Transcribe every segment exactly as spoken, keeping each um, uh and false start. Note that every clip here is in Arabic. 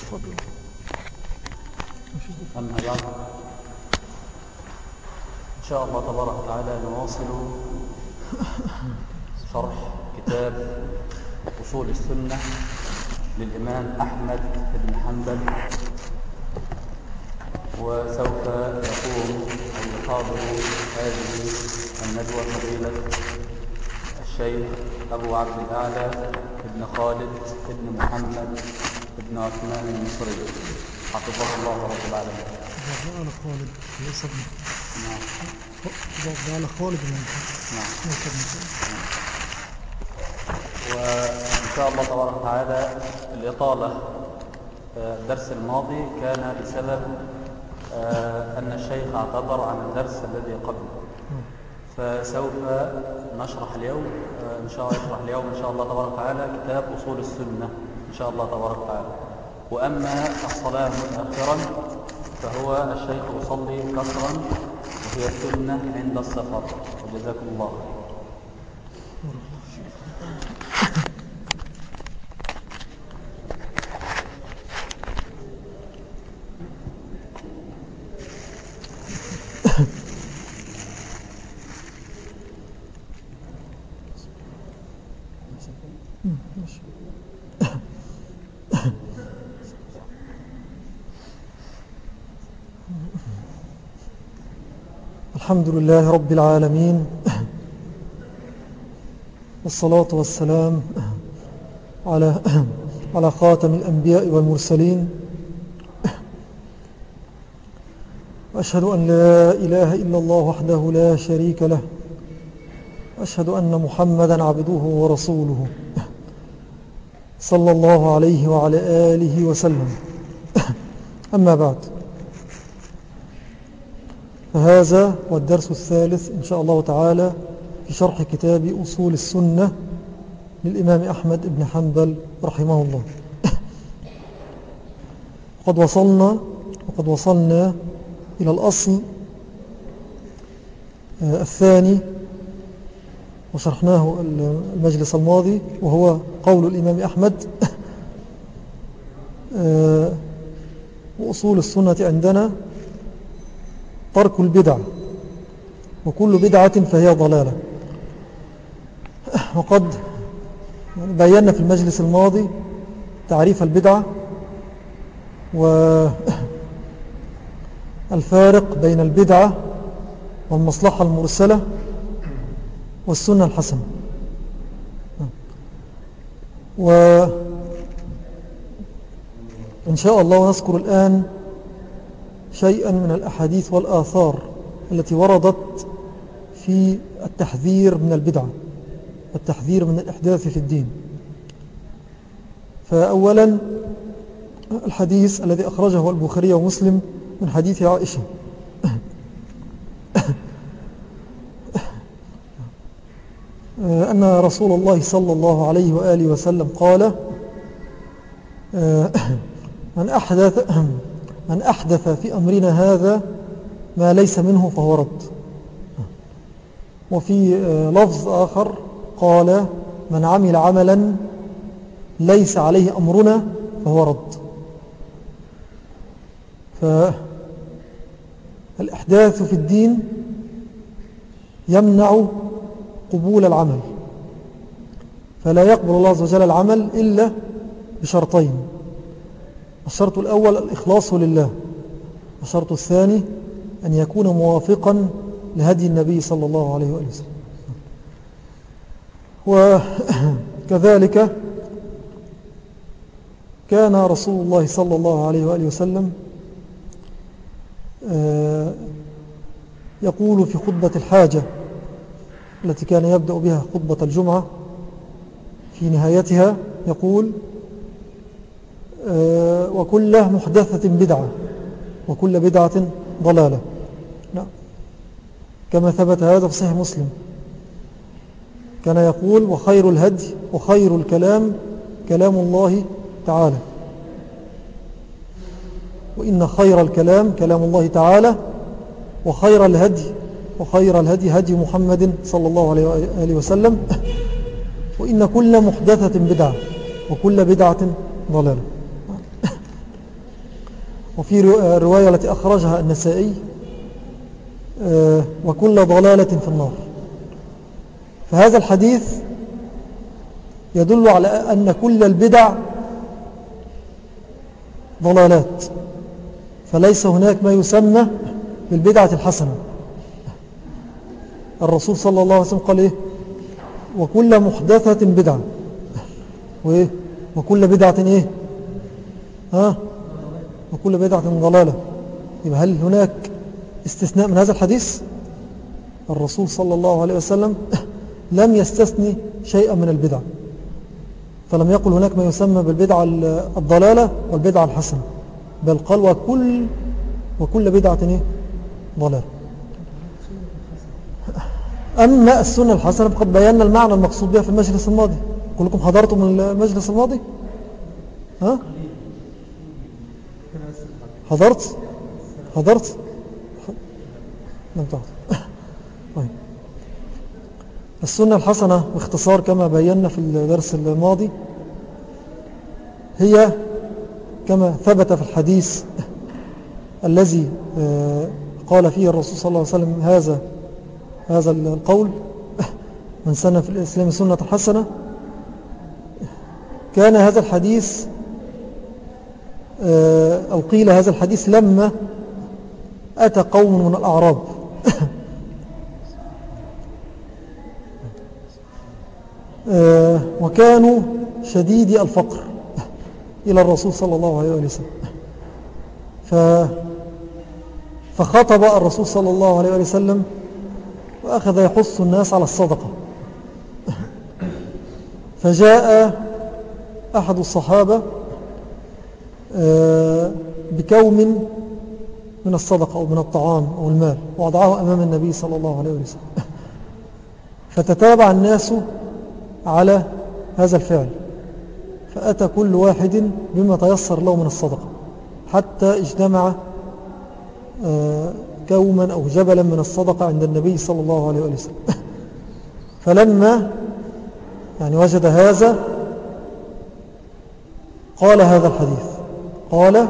أما بعد، إن شاء الله تبارك وتعالى نواصل شرح كتاب أصول السنة للإمام أحمد بن حنبل، وسوف يقوم أو يحاضر هذه الندوة فضيلة الشيخ أبو عبد الأعلى بن خالد بن محمد بن عثمان المصري حفظه الله رب العالمين. على خالد يسبني. نعم. على خالد بن نعم. وإن شاء الله تبارك وتعالى الإطالة الدرس الماضي كان بسبب أن الشيخ اعتذر عن الدرس الذي قبله، فسوف نشرح اليوم إن شاء الله يشرح اليوم إن شاء الله تبارك وتعالى كتاب أصول السنة إن شاء الله تبارك وتعالى. وأما الصلاة متأخرا فهو الشيخ يصلي كسرا وهي السنة عند السفر، وجزاكم الله خير. الحمد لله رب العالمين، والصلاة والسلام على على خاتم الأنبياء والمرسلين، وأشهد أن لا إله إلا الله وحده لا شريك له، وأشهد أن محمدا عبده ورسوله صلى الله عليه وعلى آله وسلم. أما بعد، فهذا هو الدرس الثالث إن شاء الله تعالى في شرح كتاب أصول السنة للإمام أحمد بن حنبل رحمه الله. قد وصلنا وقد وصلنا إلى الأصل الثاني وشرحناه المجلس الماضي، وهو قول الإمام أحمد: وأصول السنة عندنا ترك البدع، وكل بدعة فهي ضلالة. وقد بينا في المجلس الماضي تعريف البدعة والفارق بين البدعة والمصلحة المرسلة والسنة الحسنة. وإن شاء الله نذكر الآن شيئا من الأحاديث والآثار التي وردت في التحذير من البدعة والتحذير من الإحداث في الدين. فأولا الحديث الذي أخرجه البخاري ومسلم من حديث عائشة أن رسول الله صلى الله عليه وآله وسلم قال: من أحدث من أحدث في أمرنا هذا ما ليس منه فهو رد. وفي لفظ آخر قال: من عمل عملا ليس عليه أمرنا فهو رد. فالإحداث في الدين يمنع قبول العمل، فلا يقبل الله عز وجل العمل إلا بشرطين: الشرط الأول الإخلاص لله، الشرط الثاني أن يكون موافقا لهدي النبي صلى الله عليه وآله وسلم. وكذلك كان رسول الله صلى الله عليه وآله وسلم يقول في خطبة الحاجة التي كان يبدأ بها خطبة الجمعة، في نهايتها يقول: وكل محدثة بدعة وكل بدعة ضلالة. نعم. كما ثبت هذا في صحيح مسلم، كان يقول: وخير الهدي وخير الكلام كلام الله تعالى، وإن خير الكلام كلام الله تعالى، وخير الهدي وخير الهدي هدي محمد صلى الله عليه وآله وسلم، وإن كل محدثة بدعة وكل بدعة ضلالة. وفي رواية التي أخرجها النسائي وكل ضلالة في النار. فهذا الحديث يدل على أن كل البدع ضلالات، فليس هناك ما يسمى بالبدعة الحسنة. الرسول صلى الله عليه وسلم قال إيه؟ وكل محدثة بدعة، وإيه؟ وكل بدعة إيه؟ ها؟ وكل بدعة ضلالة. يبقى هل هناك استثناء من هذا الحديث؟ الرسول صلى الله عليه وسلم لم يستثني شيئا من البدع، فلم يقل هناك ما يسمى بالبدعة الضلالة والبدعة الحسنة، بل قال وكل وكل بدعة إيه؟ ضلالة. أما السنة الحسنة فقد بينا المعنى المقصود بها في المجلس الماضي. كلكم حضرتم من المجلس الماضي؟ ها؟ حضرت؟ حضرت؟ لم تحضر. طيب. السنة الحسنة باختصار كما بينا في الدرس الماضي هي كما ثبت في الحديث الذي قال فيه الرسول صلى الله عليه وسلم هذا هذا القول: من سن في الإسلام سنة حسنة. كان هذا الحديث أو قيل هذا الحديث لما أتى قوم من الأعراب وكانوا شديدي الفقر إلى الرسول صلى الله عليه وسلم، فخطب الرسول صلى الله عليه وسلم وأخذ يحث الناس على الصدقة. فجاء أحد الصحابة بكوم من الصدقة أو من الطعام أو المال ووضعه أمام النبي صلى الله عليه وسلم، فتتابع الناس على هذا الفعل، فأتى كل واحد بما تيسر له من الصدقة حتى اجتمع كوما أو جبلا من الصدقة عند النبي صلى الله عليه وسلم. فلما يعني وجد هذا قال هذا الحديث، قال: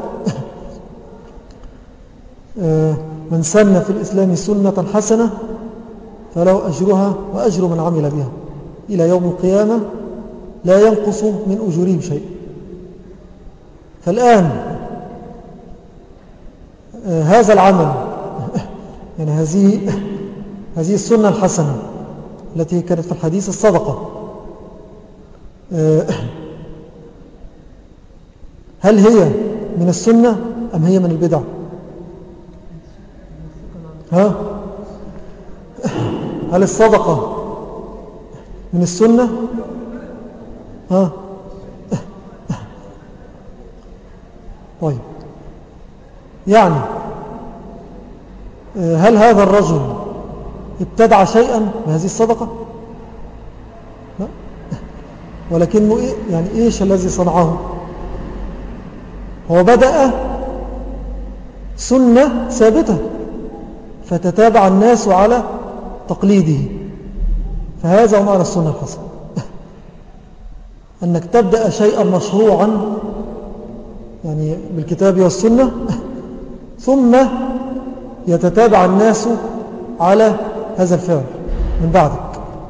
من سن في الإسلام سنة حسنة فله أجرها وأجر من عمل بها إلى يوم القيامة لا ينقص من أجورهم شيء. فالآن هذا العمل يعني هذه هذه السنة الحسنة التي كانت في الحديث الصدقة، هل هي من السنة أم هي من البدع؟ ها؟ هل الصدقة من السنة؟ ها؟ طيب، يعني هل هذا الرجل ابتدع شيئا بهذه الصدقة؟ لا، ولكنه إيه؟ يعني إيش الذي صنعه؟ هو بدأ سنة ثابتة فتتابع الناس على تقليده، فهذا هو معنى السنة الحسنة، أنك تبدأ شيئا مشروعا يعني بالكتاب والسنة ثم يتتابع الناس على هذا الفعل من بعدك،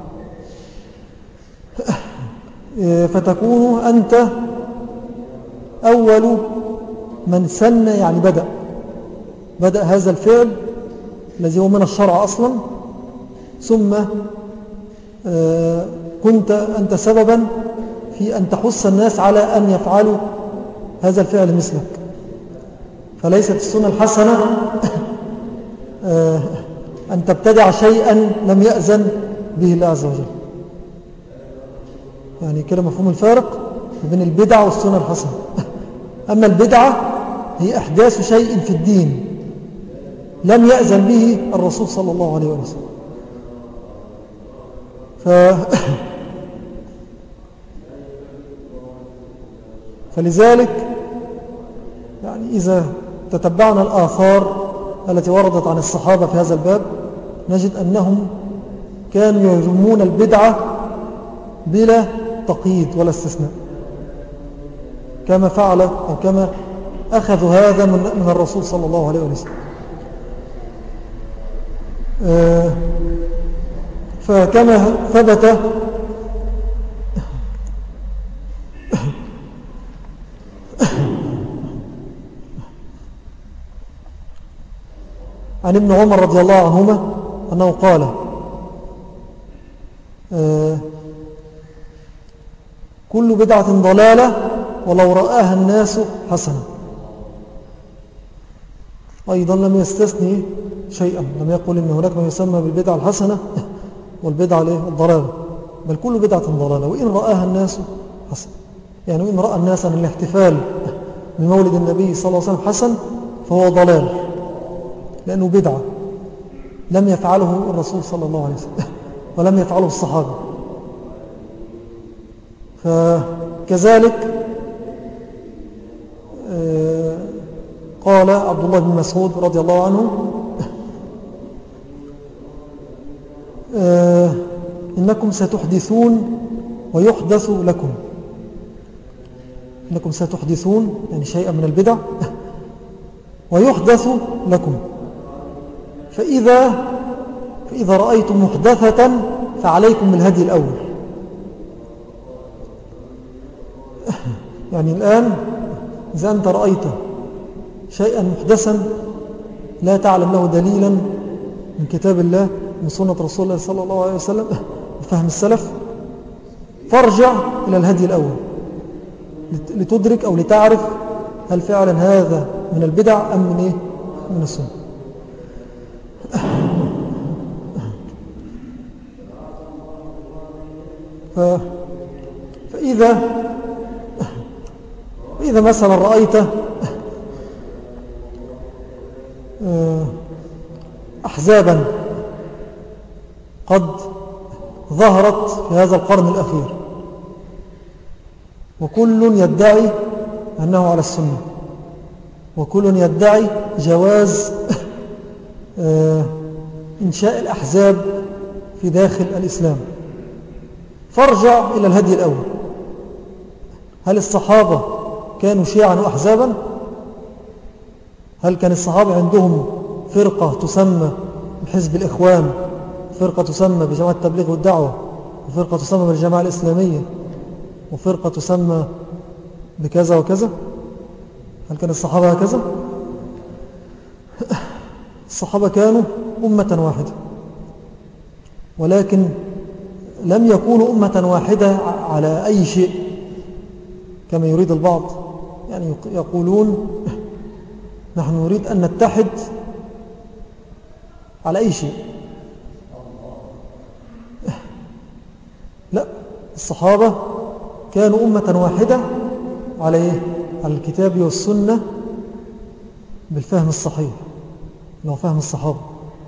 فتكون أنت أول من سن، يعني بدأ بدأ هذا الفعل الذي هو من الشرع أصلا، ثم كنت أنت سببا في أن تحث الناس على أن يفعلوا هذا الفعل مثلك. فليست السنة الحسنة أن تبتدع شيئا لم يأذن به الله عز وجل. يعني كده مفهوم الفارق بين البدعة والسنة الحسنة. أما البدعة هي أحداث شيء في الدين لم يأذن به الرسول صلى الله عليه وسلم. ف... فلذلك يعني إذا تتبعنا الآثار التي وردت عن الصحابة في هذا الباب نجد أنهم كانوا يهجمون البدعة بلا تقييد ولا استثناء، كما فعل أو كما أخذوا هذا من, من الرسول صلى الله عليه وسلم. آه فكما ثبت عن ابن عمر رضي الله عنهما أنه قال آه كل بدعة ضلالة ولو رآها الناس حسنة. أيضا لم يستثني شيئا، لم يقل إن هناك ما يسمى بالبدعة الحسنة والبدعة الضلالة، بل كل بدعة ضلالة وإن رآها الناس حسنة. يعني وإن رأى الناس أن الاحتفال بمولد النبي صلى الله عليه وسلم حسن فهو ضلال، لأنه بدعة لم يفعله الرسول صلى الله عليه وسلم ولم يفعله الصحابة. فكذلك قال عبد الله بن مسعود رضي الله عنه إنكم ستحدثون ويحدث لكم، إنكم ستحدثون يعني شيئا من البدع ويحدث لكم، فإذا, فإذا رأيتم محدثة فعليكم بالهدي الأول. يعني الآن إذا أنت رأيت شيئا محدثا لا تعلم له دليلا من كتاب الله من سنة رسول الله صلى الله عليه وسلم وفهم السلف، فارجع إلى الهدي الأول لتدرك أو لتعرف هل فعلا هذا من البدع أم من, إيه؟ من السنة. ف... فإذا فإذا مثلا رأيت أحزابا قد ظهرت في هذا القرن الأخير وكل يدعي أنه على السنة وكل يدعي جواز إنشاء الأحزاب في داخل الإسلام، فارجع إلى الهدي الأول. هل الصحابة كانوا شيعا وأحزابا؟ هل كان الصحابة عندهم فرقة تسمى بحزب الإخوان، فرقة تسمى بجماعة التبليغ والدعوة، وفرقة تسمى بالجماعة الإسلامية، وفرقة تسمى بكذا وكذا؟ هل كان الصحابة هكذا؟ الصحابة كانوا أمة واحدة، ولكن لم يكونوا أمة واحدة على أي شيء كما يريد البعض. يعني يقولون نحن نريد أن نتحد على أي شيء. لا، الصحابة كانوا أمة واحدة على على الكتاب والسنة بالفهم الصحيح لو فهم الصحابة،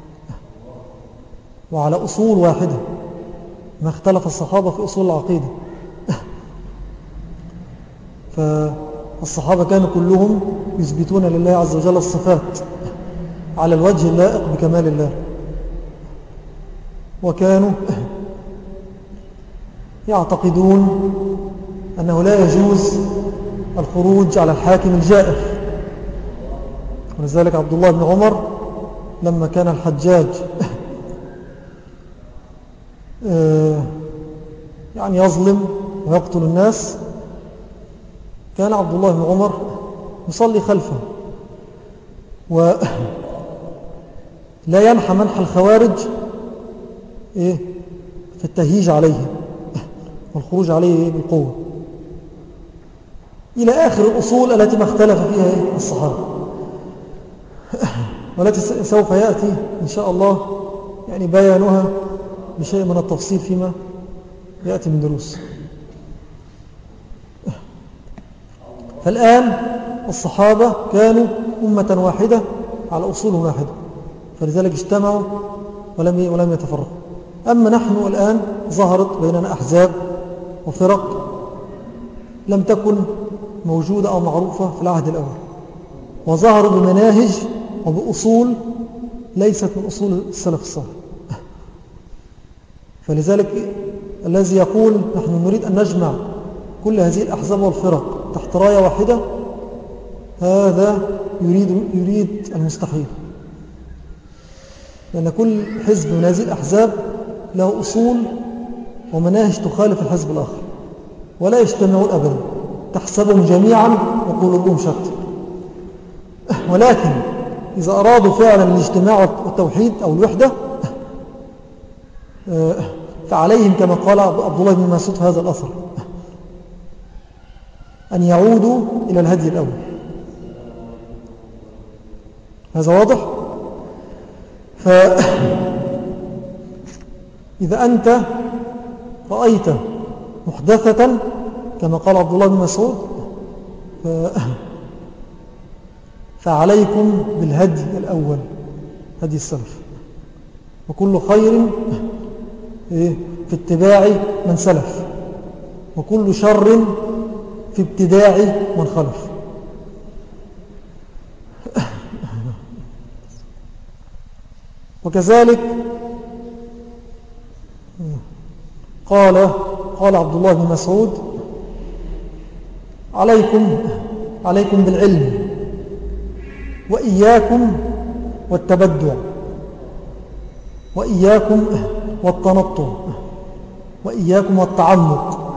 وعلى أصول واحدة، ما اختلف الصحابة في أصول العقيدة. فالصحابة كانوا كلهم يثبتون لله عز وجل الصفات على الوجه اللائق بكمال الله، وكانوا يعتقدون أنه لا يجوز الخروج على الحاكم الجائر. ولذلك عبد الله بن عمر لما كان الحجاج يعني يظلم ويقتل الناس، كان عبد الله بن عمر يصلي خلفه ولا ينحى منح الخوارج إيه في التهييج عليه والخروج عليه بالقوة، إلى آخر الأصول التي ما اختلف فيها الصحابة، والتي سوف يأتي إن شاء الله يعني بيانها بشيء من التفصيل فيما يأتي من دروس. فالآن الصحابة كانوا أمة واحدة على أصول واحدة، فلذلك اجتمعوا ولم ولم يتفرقوا. أما نحن الآن ظهرت بيننا أحزاب وفرق لم تكن موجودة أو معروفة في العهد الأول، وظهروا بمناهج وبأصول ليست من أصول السلف الصالح. فلذلك الذي يقول نحن نريد أن نجمع كل هذه الأحزاب والفرق تحت راية واحدة هذا يريد, يريد المستحيل، لأن كل حزب من هذه الأحزاب له أصول ومناهج تخالف الحزب الآخر، ولا يجتمعون أبدا، تحسبهم جميعا وقلوبهم شتى. ولكن إذا أرادوا فعلا الاجتماع والتوحيد أو الوحدة فعليهم كما قال عبد الله بن مسعود في هذا الأثر أن يعودوا إلى الهدي الأول. هذا واضح؟ فإذا أنت رأيت محدثة كما قال عبد الله بن مسعود فعليكم بالهدي الأول، هدي السلف، وكل خير في اتباع من سلف، وكل شر في ابتداع من خلف. وكذلك قال قال عبد الله بن مسعود عليكم عليكم بالعلم وإياكم والتبدع، وإياكم والتنطع، وإياكم والتعمق.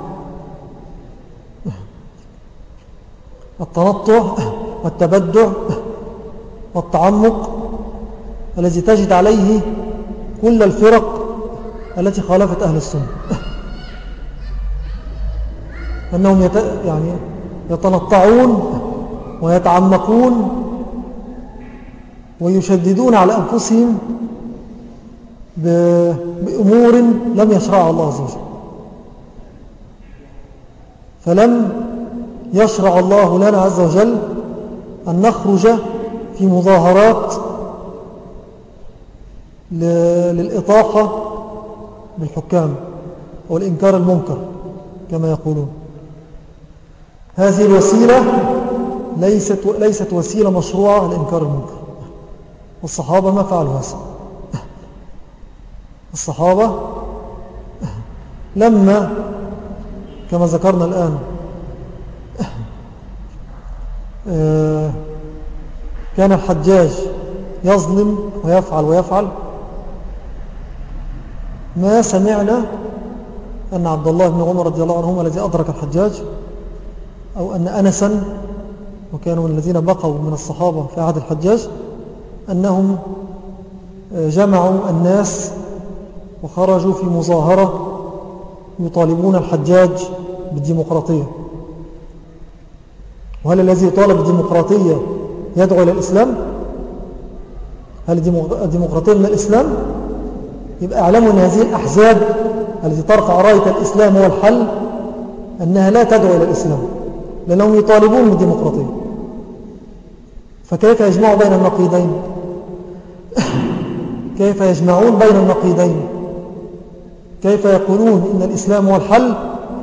التنطع والتبدع والتعمق الذي تجد عليه كل الفرق التي خالفت أهل السنة، أنهم يت... يعني يتنطعون ويتعمقون ويشددون على أنفسهم ب... بأمور لم يشرعها الله عز وجل. فلم يشرع الله لنا عز وجل أن نخرج في مظاهرات ل... للإطاحة بالحكام والإنكار المنكر كما يقولون. هذه الوسيلة ليست, ليست وسيلة مشروعة لإنكار المنكر، والصحابة ما فعلوا هذا. الصحابة لما كما ذكرنا الآن كان الحجاج يظلم ويفعل ويفعل، ما سمعنا أن عبد الله بن عمر رضي الله عنهما الذي أدرك الحجاج، أو أن أنسا، وكانوا الذين بقوا من الصحابة في عهد الحجاج، أنهم جمعوا الناس وخرجوا في مظاهرة يطالبون الحجاج بالديمقراطية. وهل الذي يطالب بالديمقراطية يدعو إلى الإسلام؟ هل الديمقراطية من الإسلام؟ يبقى اعلموا أن هذه الأحزاب التي ترفع راية الإسلام هو الحل أنها لا تدعو إلى الإسلام، لأنهم يطالبون بالديمقراطية. فكيف يجمعوا بين النقيضين؟ كيف يجمعون بين النقيضين؟ كيف يقولون إن الإسلام هو الحل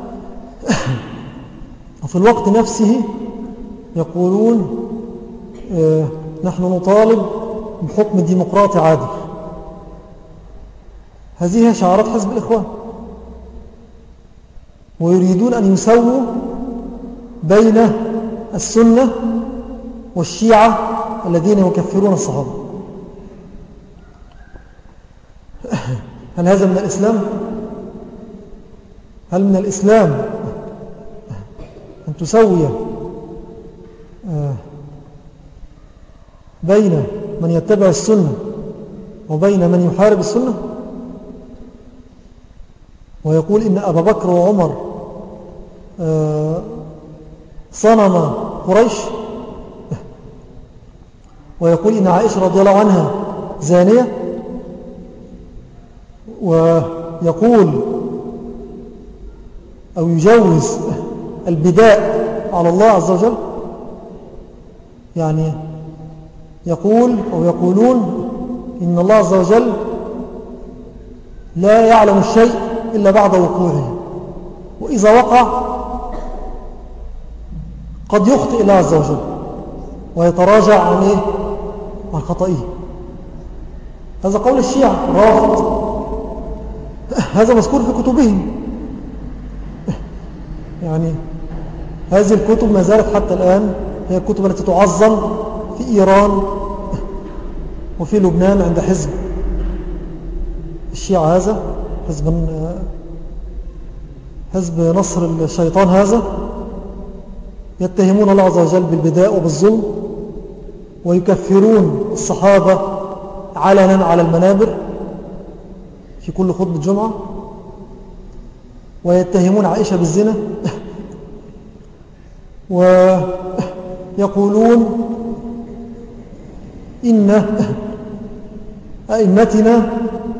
وفي الوقت نفسه يقولون آه نحن نطالب بحكم ديمقراطي عادل؟ هذه شعارات حزب الإخوان، ويريدون أن يسووا بين السنة والشيعة الذين يكفرون الصحابة. هل هذا من الإسلام؟ هل من الإسلام أن تسوي بين من يتبع السنة وبين من يحارب السنة، ويقول إن أبا بكر وعمر صنم قريش، ويقول إن عائشة رضي الله عنها زانية، ويقول أو يجوز البداء على الله عز وجل؟ يعني يقول أو يقولون إن الله عز وجل لا يعلم الشيء إلا بعد وقوعه، وإذا وقع قد يخطئ الله عز وجل ويتراجع عن إيه؟ عن خطئه. هذا قول الشيعة رافض، هذا مذكور في كتبهم. يعني هذه الكتب ما زالت حتى الآن هي الكتب التي تعظم في إيران وفي لبنان عند حزب الشيعة هذا، حزب حزب نصر الشيطان هذا، يتهمون الله عز وجل بالبداء وبالظلم، ويكفرون الصحابة علنا على المنابر في كل خطبة جمعة، ويتهمون عائشة بالزنا، ويقولون إن أئمتنا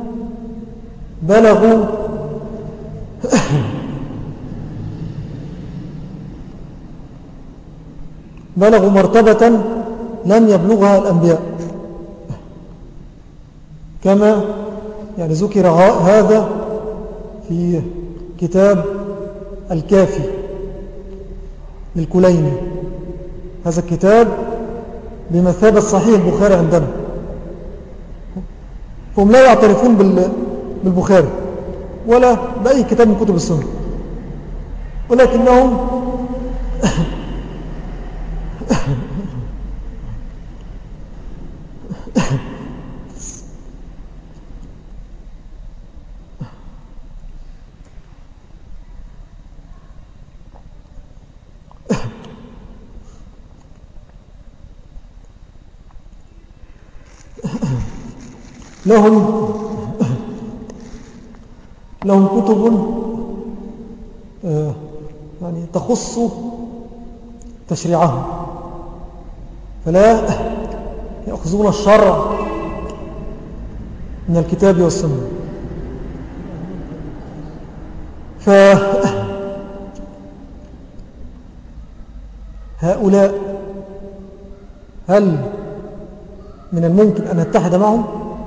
بلغوا بلغوا مرتبة لم يبلغها الأنبياء، كما يعني ذكر هذا في كتاب الكافي للكليني. هذا الكتاب بمثابة صحيح البخاري عندنا، هم لا يعترفون بالبخاري ولا بأي كتاب من كتب السنة، ولكنهم لهم لهم كتب يعني تخص تشريعهم، فلا يأخذون الشرع من الكتاب والسنة. فهؤلاء هل من الممكن أن نتحد معهم؟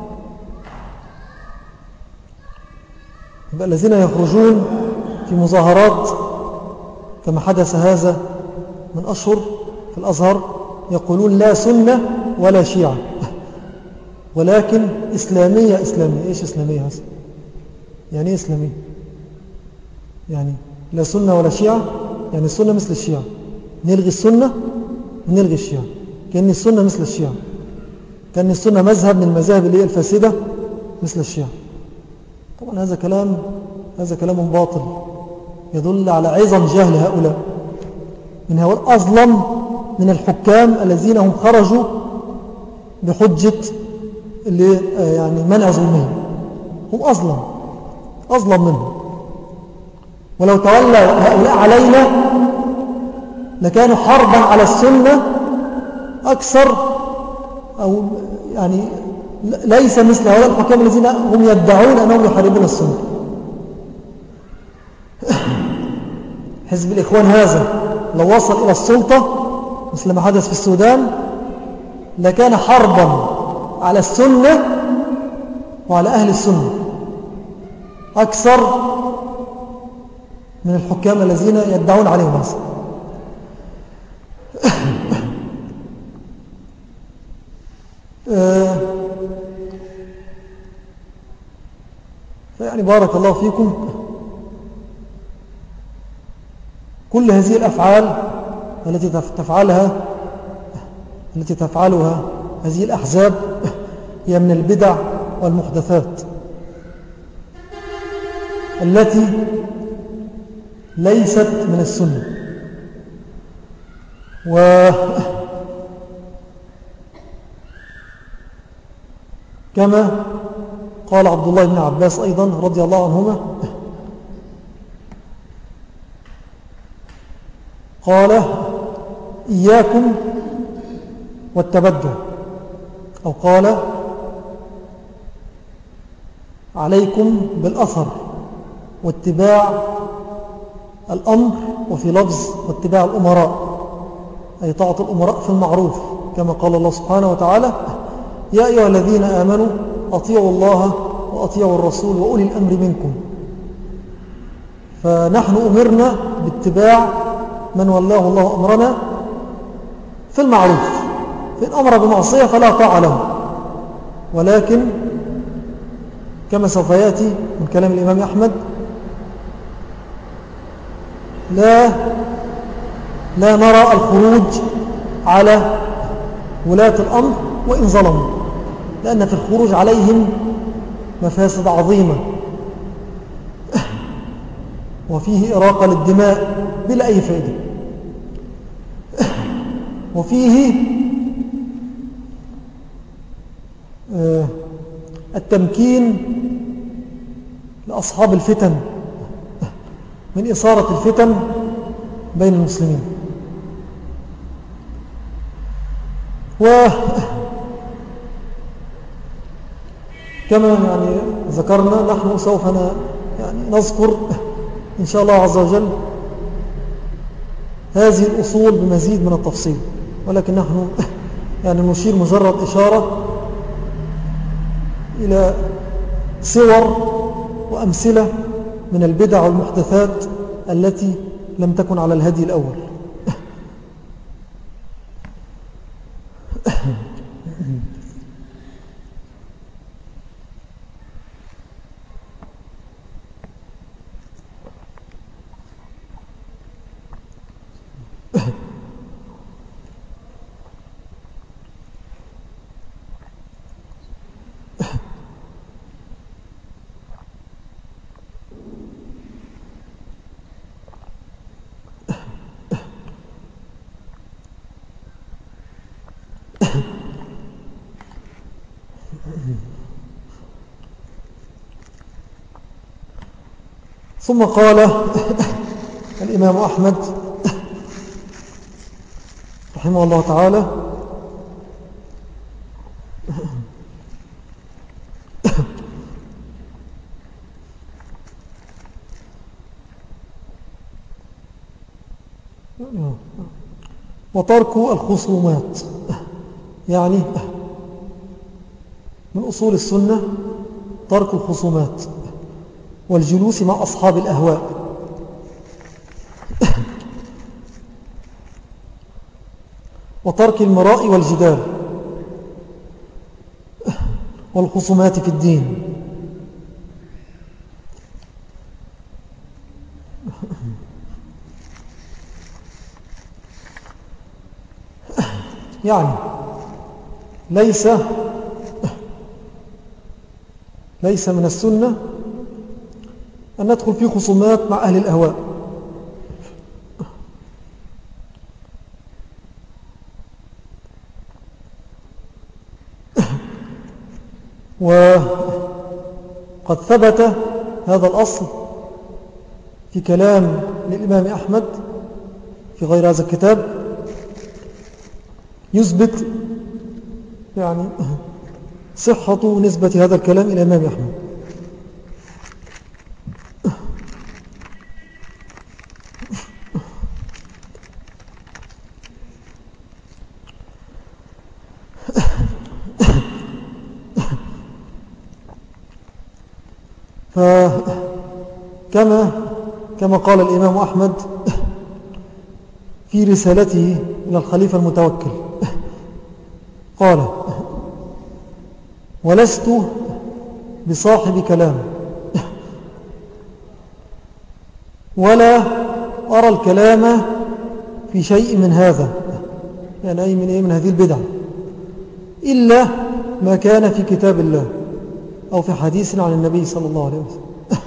الذين يخرجون في مظاهرات كما حدث هذا من أشهر في الأزهر، يقولون لا سنة ولا شيعة، ولكن إسلامية إسلامية. إيش إسلامية هذا؟ يعني إيه إسلامية؟ يعني لا سنة ولا شيعة، يعني السنة مثل الشيعة، نلغي السنة ونلغي الشيعة، كأن السنة مثل الشيعة، كأن السنة مذهب من المذاهب اللي هي الفاسدة مثل الشيعة. طبعا هذا كلام هذا كلام باطل يدل على عظم جهل هؤلاء، من هؤلاء أظلم من الحكام الذين هم خرجوا بحجة اللي يعني منع ظلمهم، هم أظلم أظلم منهم. ولو تولى هؤلاء علينا لكانوا حربا على السنة أكثر، أو يعني ليس مثل هؤلاء الحكام الذين هم يدعون أنهم يحاربون السنة. حزب الإخوان هذا لو وصل إلى السلطة مثل ما حدث في السودان لكان حربا على السنة وعلى أهل السنة أكثر من الحكام الذين يدعون عليهم هذا. فيعني بارك الله فيكم، كل هذه الأفعال التي تفعلها التي تفعلها هذه الأحزاب هي من البدع والمحدثات التي ليست من السنة. وكما قال عبد الله بن عباس أيضا رضي الله عنهما، قال إياكم والتبدع، أو قال عليكم بالأثر واتباع الأمر، وفي لفظ واتباع الأمراء، أي طاعة الأمراء في المعروف، كما قال الله سبحانه وتعالى يا أيها الذين آمنوا أطيعوا الله وأطيعوا الرسول وأولي الأمر منكم. فنحن أمرنا باتباع من والله الله أمرنا في المعروف، فإن أمر بمعصية فلا طاعة له، ولكن كما سوف يأتي من كلام الإمام أحمد لا لا نرى الخروج على ولاة الأمر وإن ظلموا، لأن في الخروج عليهم مفاسد عظيمة، وفيه إراقة للدماء بلا أي فائدة، وفيه التمكين لأصحاب الفتن من إثارة الفتن بين المسلمين. وكما يعني ذكرنا نحن سوف يعني نذكر إن شاء الله عز وجل هذه الأصول بمزيد من التفصيل، ولكن نحن يعني نشير مجرد إشارة إلى صور وأمثلة من البدع والمحدثات التي لم تكن على الهدي الأول. ثم قال الإمام أحمد رحمه الله تعالى: وترك الخصومات، يعني من أصول السنة ترك الخصومات والجلوس مع أصحاب الأهواء، وترك المراء والجدال والخصومات في الدين. يعني ليس ليس من السنة أن ندخل في خصومات مع أهل الأهواء، وقد ثبت هذا الأصل في كلام للإمام أحمد في غير هذا الكتاب يثبت يعني صحة نسبة هذا الكلام إلى الإمام أحمد. فكما كما قال الإمام أحمد في رسالته إلى الخليفة المتوكل، قال: ولست بصاحب كلام ولا أرى الكلام في شيء من هذا، يعني أي من, أي من هذه البدع، إلا ما كان في كتاب الله أو في حديث عن النبي صلى الله عليه وسلم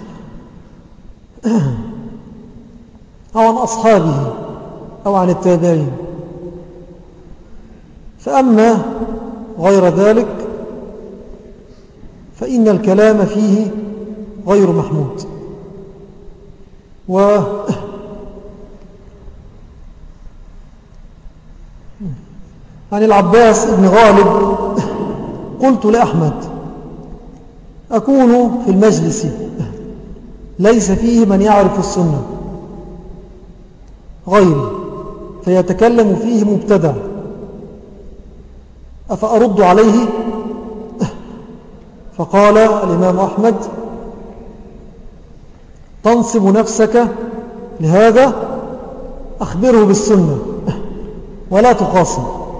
أو عن أصحابه أو عن التابعين، فأما غير ذلك فإن الكلام فيه غير محمود. و عن العباس بن غالب قلت لأحمد: أكون في المجلس ليس فيه من يعرف السنة غيري فيتكلم فيه مبتدع، أفأرد عليه؟ فقال الإمام أحمد: تنصب نفسك لهذا؟ أخبره بالسنة ولا تخاصم،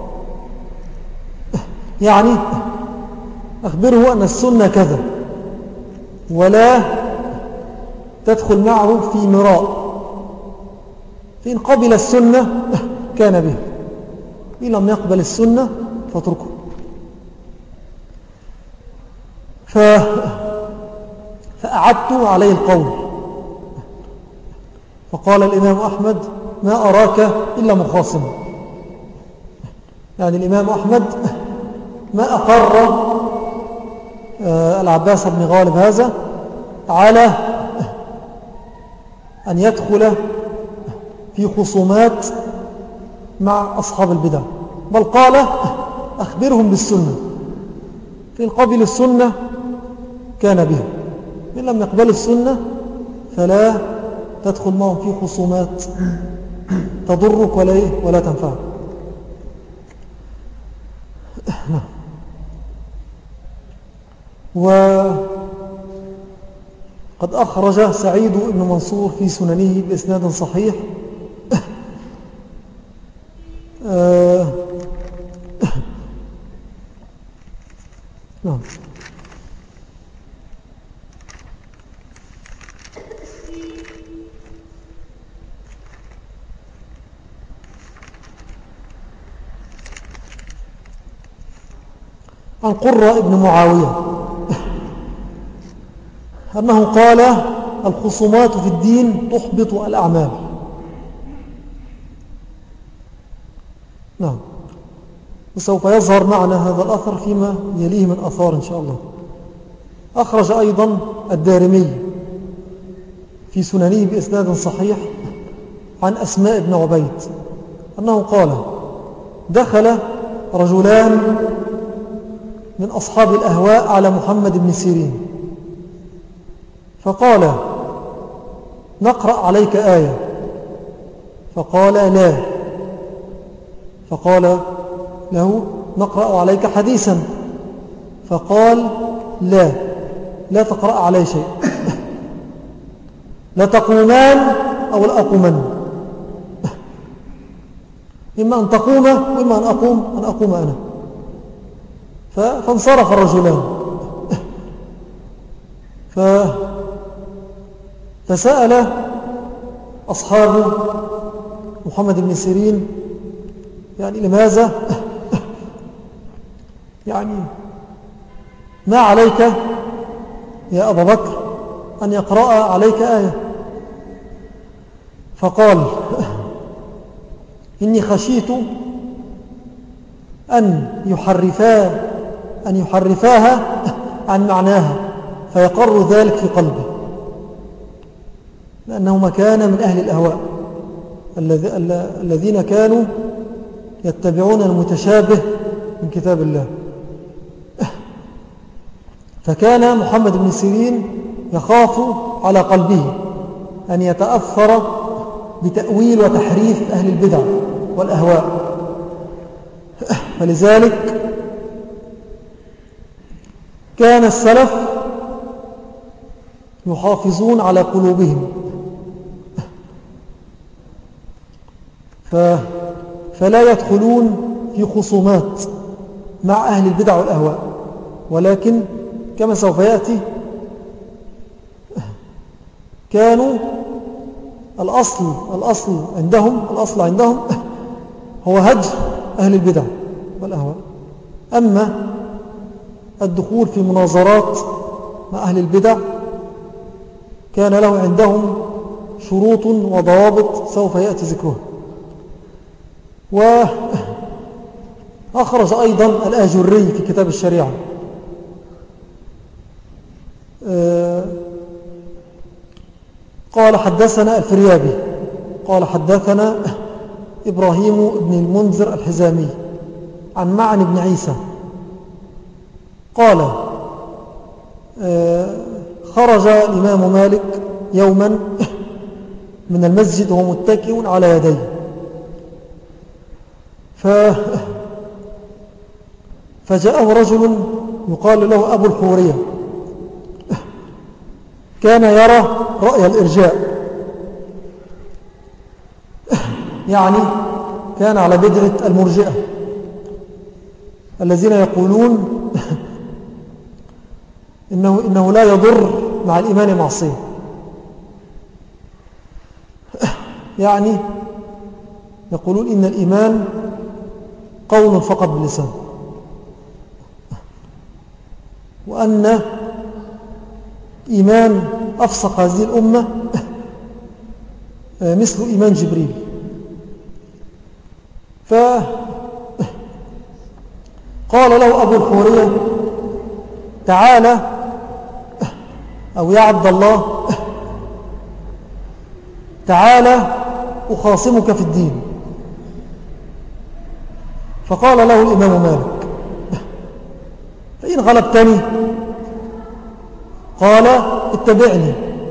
يعني أخبره أن السنة كذا، ولا تدخل معه في مراء، فإن قبل السنة كان به إن لم يقبل السنة فاتركه. ف... فأعدت عليه القول، فقال الإمام أحمد ما أراك إلا مخاصما. يعني الإمام أحمد ما أقر العباس بن غالب هذا على أن يدخل في خصومات مع أصحاب البدع، بل قال أخبرهم بالسنة، فإن قبلوا السنة كان بها، إن لم يقبلوا السنة فلا تدخل معهم في خصومات تضرك ولا, ولا تنفعك. وقد أخرج سعيد بن منصور في سننه بإسناد صحيح آه نعم عن قرة بن معاوية أنه قال الخصومات في الدين تحبط الأعمال. نعم، وسوف يظهر معنا هذا الأثر فيما يليه من أثار إن شاء الله. أخرج أيضا الدارمي في سننه بإسناد صحيح عن أسماء بن عبيد أنه قال دخل رجلان من أصحاب الأهواء على محمد بن سيرين فقال نقرأ عليك آية، فقال لا، فقال له نقرأ عليك حديثا، فقال لا لا تقرأ علي شيء، لا تقومان أو لا أقومن، إما أن تقوم وإما أن أقوم أن أقوم أنا. فانصرف الرجلان ف فسأل أصحاب محمد بن سيرين يعني لماذا يعني ما عليك يا أبا بكر أن يقرأ عليك آية؟ فقال إني خشيت أن يحرفا أن يحرفاها عن معناها فيقر ذلك في قلبي، لأنهما كان من أهل الأهواء الذين كانوا يتبعون المتشابه من كتاب الله. فكان محمد بن سيرين يخاف على قلبه أن يتأثر بتأويل وتحريف أهل البدع والأهواء، فلذلك كان السلف يحافظون على قلوبهم فلا يدخلون في خصومات مع أهل البدع والأهواء، ولكن كما سوف يأتي كانوا الأصل, الأصل عندهم الأصل عندهم هو هجر أهل البدع والأهواء. أما الدخول في مناظرات مع أهل البدع كان له عندهم شروط وضوابط سوف يأتي ذكرها. وأخرج أيضا الآجري في كتاب الشريعة قال حدثنا الفريابي قال حدثنا إبراهيم بن المنذر الحزامي عن معن بن عيسى قال خرج الإمام مالك يوما من المسجد وهو متكئ على يديه ف فجاءه رجل يقال له أبو الحورية كان يرى رأي الإرجاء، يعني كان على بدعة المرجئة الذين يقولون إنه, إنه لا يضر مع الإيمان معصية، يعني يقولون إن الإيمان قول فقط باللسان، وأن إيمان أفسق هذه الأمة مثل إيمان جبريل. فقال له أبو الحورية: تعالى، أو يا عبد الله تعالى أخاصمك في الدين. فقال له الإمام مالك: فإن غلبتني قال اتبعني.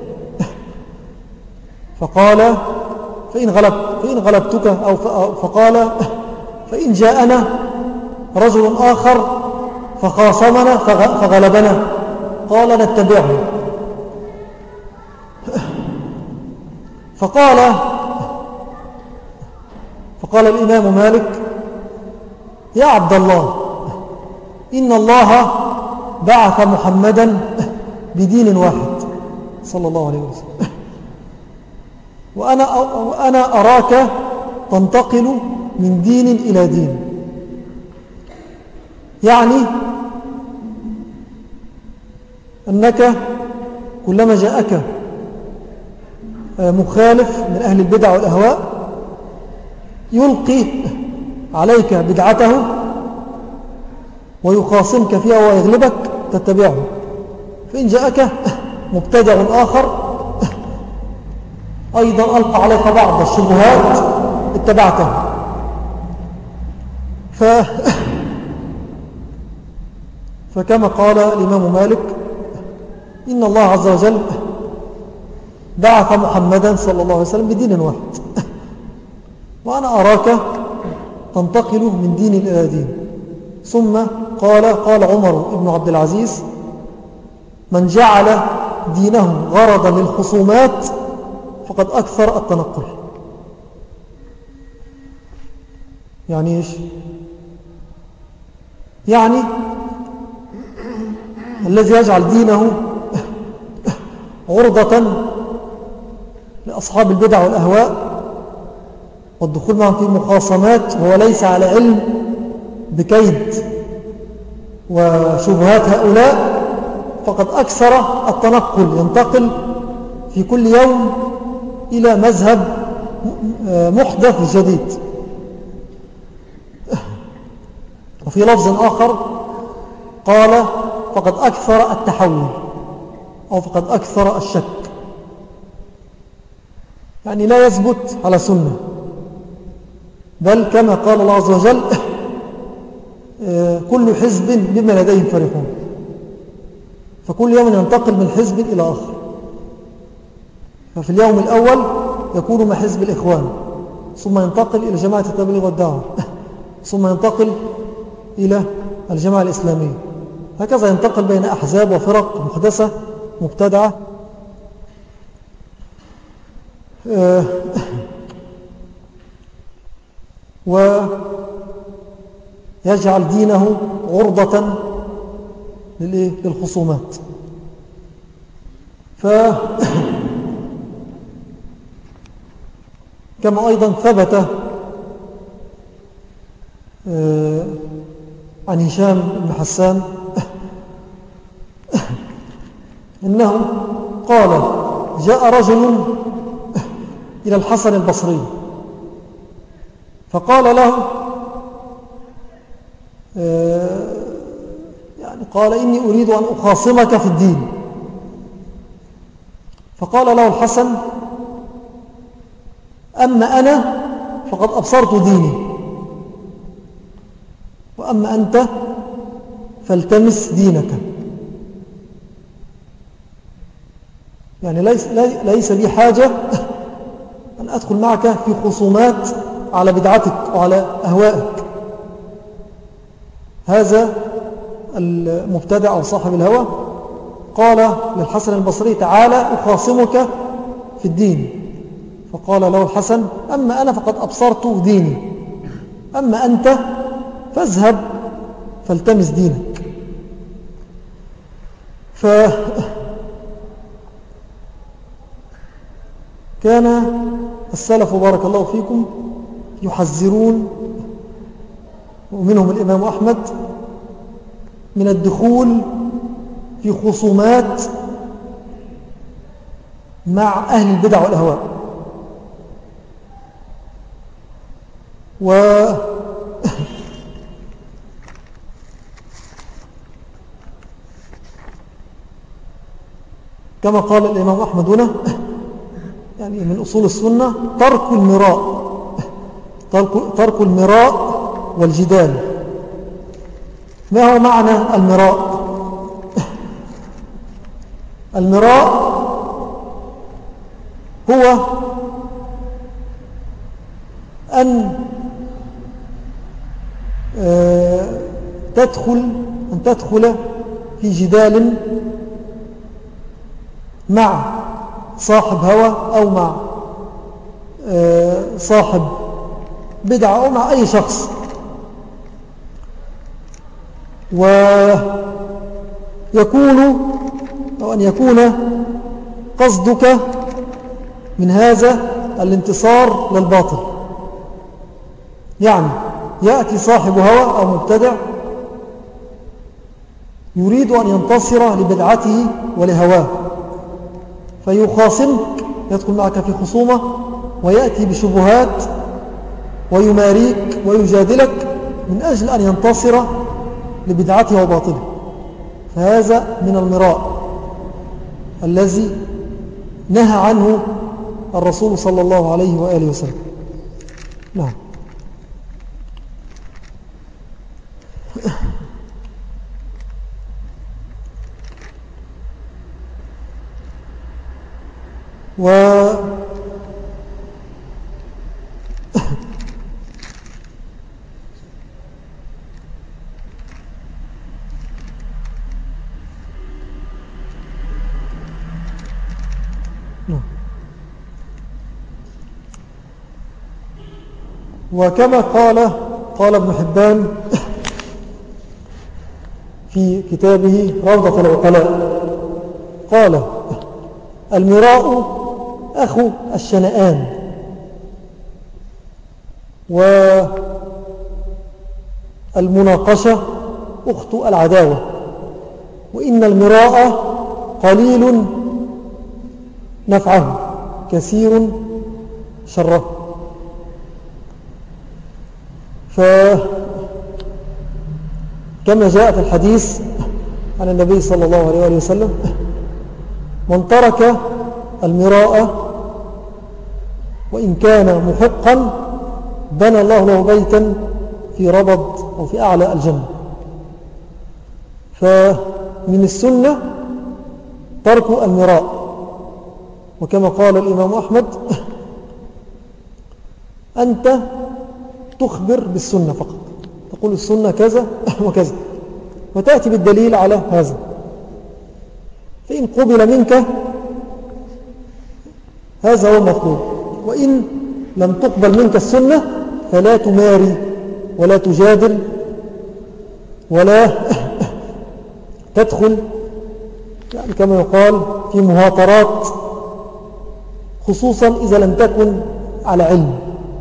فقال: فإن, غلب فإن غلبتك أو فقال: فإن جاءنا رجل آخر فخاصمنا فغلبنا قال نتبعه. فقال فقال الإمام مالك: يا عبد الله، إن الله بعث محمدا بدين واحد صلى الله عليه وسلم، وأنا, وأنا أراك تنتقل من دين إلى دين. يعني أنك كلما جاءك مخالف من أهل البدع والأهواء يلقي عليك بدعته ويخاصمك فيها ويغلبك تتبعه. فإن جاءك مبتدع آخر أيضا ألقى عليك بعض الشبهات اتبعته. ف... فكما قال الإمام مالك: إن الله عز وجل بعث محمدا صلى الله عليه وسلم بدين واحد، وأنا أراك تنتقل من دين إلى دين. ثم قال قال عمر بن عبد العزيز: من جعل دينه غرضا للخصومات فقد أكثر التنقل. يعني إيش؟ يعني الذي يجعل دينه عرضة لأصحاب البدع والأهواء والدخول معهم في مخاصمات وهو ليس على علم بكيد وشبهات هؤلاء فقد أكثر التنقل، ينتقل في كل يوم إلى مذهب محدث جديد. وفي لفظ آخر قال: فقد أكثر التحول، أو فقد أكثر الشك. يعني لا يثبت على سنة، بل كما قال الله عز وجل: كل حزب بما لديهم فرحون. فكل يوم ينتقل من حزب إلى آخر. ففي اليوم الأول يكون مع حزب الإخوان، ثم ينتقل إلى جماعة التبليغ والدعوة، ثم ينتقل إلى الجماعة الإسلامية. هكذا ينتقل بين أحزاب وفرق محدثة مبتدعة. ويجعل دينه عرضة للخصومات. ف كما أيضا ثبت عن هشام بن حسان إنه قال: جاء رجل إلى الحسن البصري فقال له يعني قال: إني أريد أن أخاصمك في الدين. فقال له الحسن: أما أنا فقد أبصرت ديني، وأما أنت فالتمس دينك. يعني ليس, ليس لي حاجة أن أدخل معك في خصومات على بدعتك وعلى أهوائك. هذا المبتدع أو صاحب الهوى قال للحسن البصري: تعالى أخاصمك في الدين. فقال له الحسن: أما أنا فقد أبصرت ديني، أما أنت فاذهب فالتمس دينك. فكان السلف بارك الله فيكم يحذرون ومنهم الإمام أحمد من الدخول في خصومات مع أهل البدع والأهواء. و كما قال الإمام أحمد هنا يعني من أصول السنة ترك المراء ترك, ترك المراء والجدال. ما هو معنى المراء؟ المراء هو أن تدخل أن تدخل في جدال مع صاحب هوى أو مع صاحب بدعة أو مع أي شخص، ويكون أو أن يكون قصدك من هذا الانتصار للباطل. يعني يأتي صاحب هوى أو مبتدع يريد أن ينتصر لبدعته ولهواه، فيخاصمك، يدخل معك في خصومة ويأتي بشبهات ويماريك ويجادلك من أجل أن ينتصر لبدعته وباطله. فهذا من المراء الذي نهى عنه الرسول صلى الله عليه وآله وسلم. نعم. و وكما قال قال ابن حبان في كتابه روضة العقلاء، قال: المراء أخو الشنآن، والمناقشة أخت العداوة، وإن المراء قليل نفعه كثير شره. فكما جاء في الحديث عن النبي صلى الله عليه وآله وسلم: من ترك المراء وإن كان محقا بنى الله له بيتا في ربض أو في أعلى الجنة. فمن السنة ترك المراء، وكما قال الإمام أحمد: أنت تخبر بالسنة فقط، تقول السنة كذا وكذا وتأتي بالدليل على هذا، فإن قبل منك هذا هو المطلوب، وإن لم تقبل منك السنة فلا تماري ولا تجادل ولا تدخل يعني كما يقال في مهاترات، خصوصا إذا لم تكن على علم.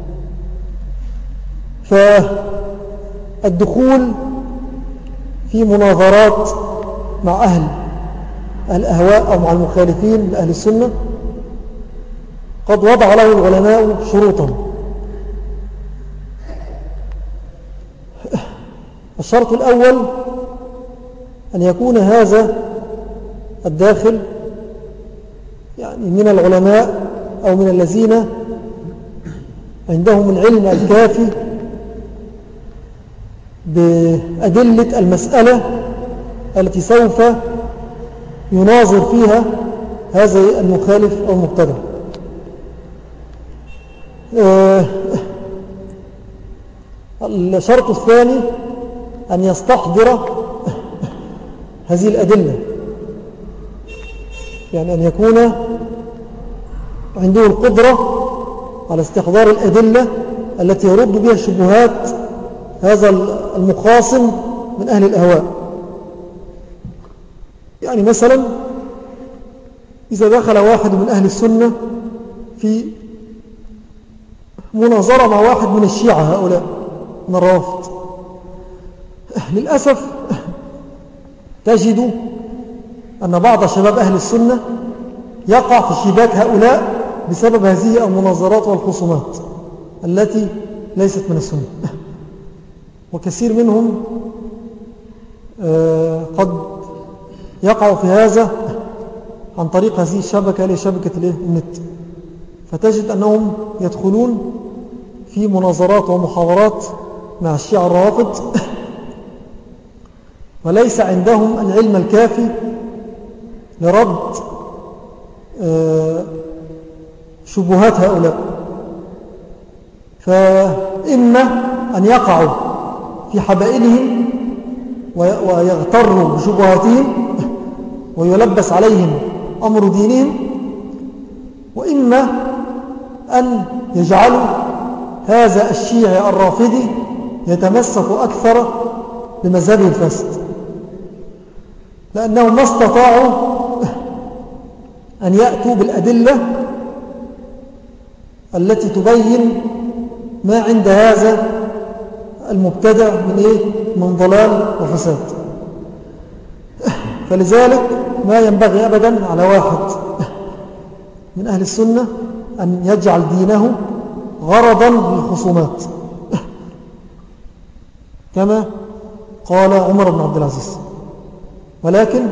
فالدخول في مناظرات مع أهل الأهواء أو مع المخالفين لأهل السنة قد وضع له العلماء شروطا. الشرط الأول أن يكون هذا الداخل يعني من العلماء أو من الذين عندهم العلم الكافي بأدلة المسألة التي سوف يناظر فيها هذا المخالف أو المبتدع. الشرط الثاني أن يستحضر هذه الأدلة، يعني أن يكون عنده القدرة على استحضار الأدلة التي يرد بها الشبهات هذا المخاصم من أهل الأهواء. يعني مثلا إذا دخل واحد من أهل السنة في مناظرة مع واحد من الشيعة هؤلاء من الروافض، للأسف تجد أن بعض شباب أهل السنة يقع في شباك هؤلاء بسبب هذه المناظرات والخصومات التي ليست من السنة. وكثير منهم قد يقع في هذا عن طريق هذه الشبكة اللي شبكة النت، فتجد أنهم يدخلون في مناظرات ومحاورات مع الشيعة الروافض وليس عندهم العلم الكافي لرد شبهات هؤلاء، فإما أن يقعوا في حبائلهم ويغتروا بشبهاتهم ويلبس عليهم أمر دينهم، وإما أن يجعلوا هذا الشيعي الرافضي يتمسك أكثر بمذهبه الفاسد، لأنهم ما استطاعوا أن يأتوا بالأدلة التي تبين ما عند هذا المبتدع من إيه؟ من ضلال وفساد. فلذلك ما ينبغي أبدا على واحد من أهل السنة أن يجعل دينه غرضا للخصومات كما قال عمر بن عبد العزيز، ولكن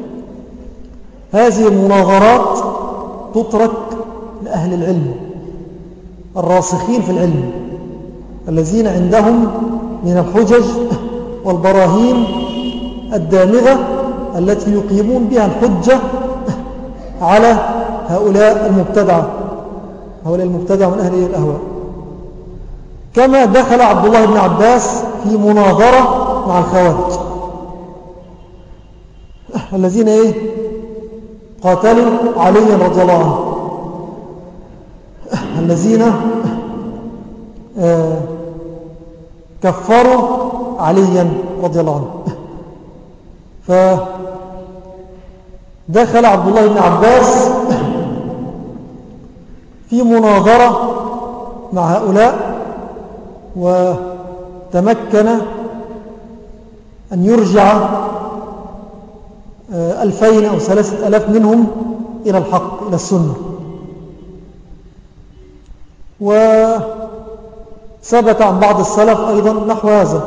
هذه المناظرات تترك لأهل العلم الراسخين في العلم الذين عندهم من الحجج والبراهين الدامغة التي يقيمون بها الحجة على هؤلاء المبتدعة هؤلاء المبتدعة من أهل الأهواء. كما دخل عبد الله بن عباس في مناظرة مع الخوارج الذين إيه؟ قاتلوا علي رضي الله عنه، الذين آه كفروا عليا رضي الله عنه. فدخل عبد الله بن عباس في مناظرة مع هؤلاء وتمكن أن يرجع ألفين أو ثلاثة ألاف منهم إلى الحق إلى السنة. وثبت عن بعض السلف أيضا نحو هذا.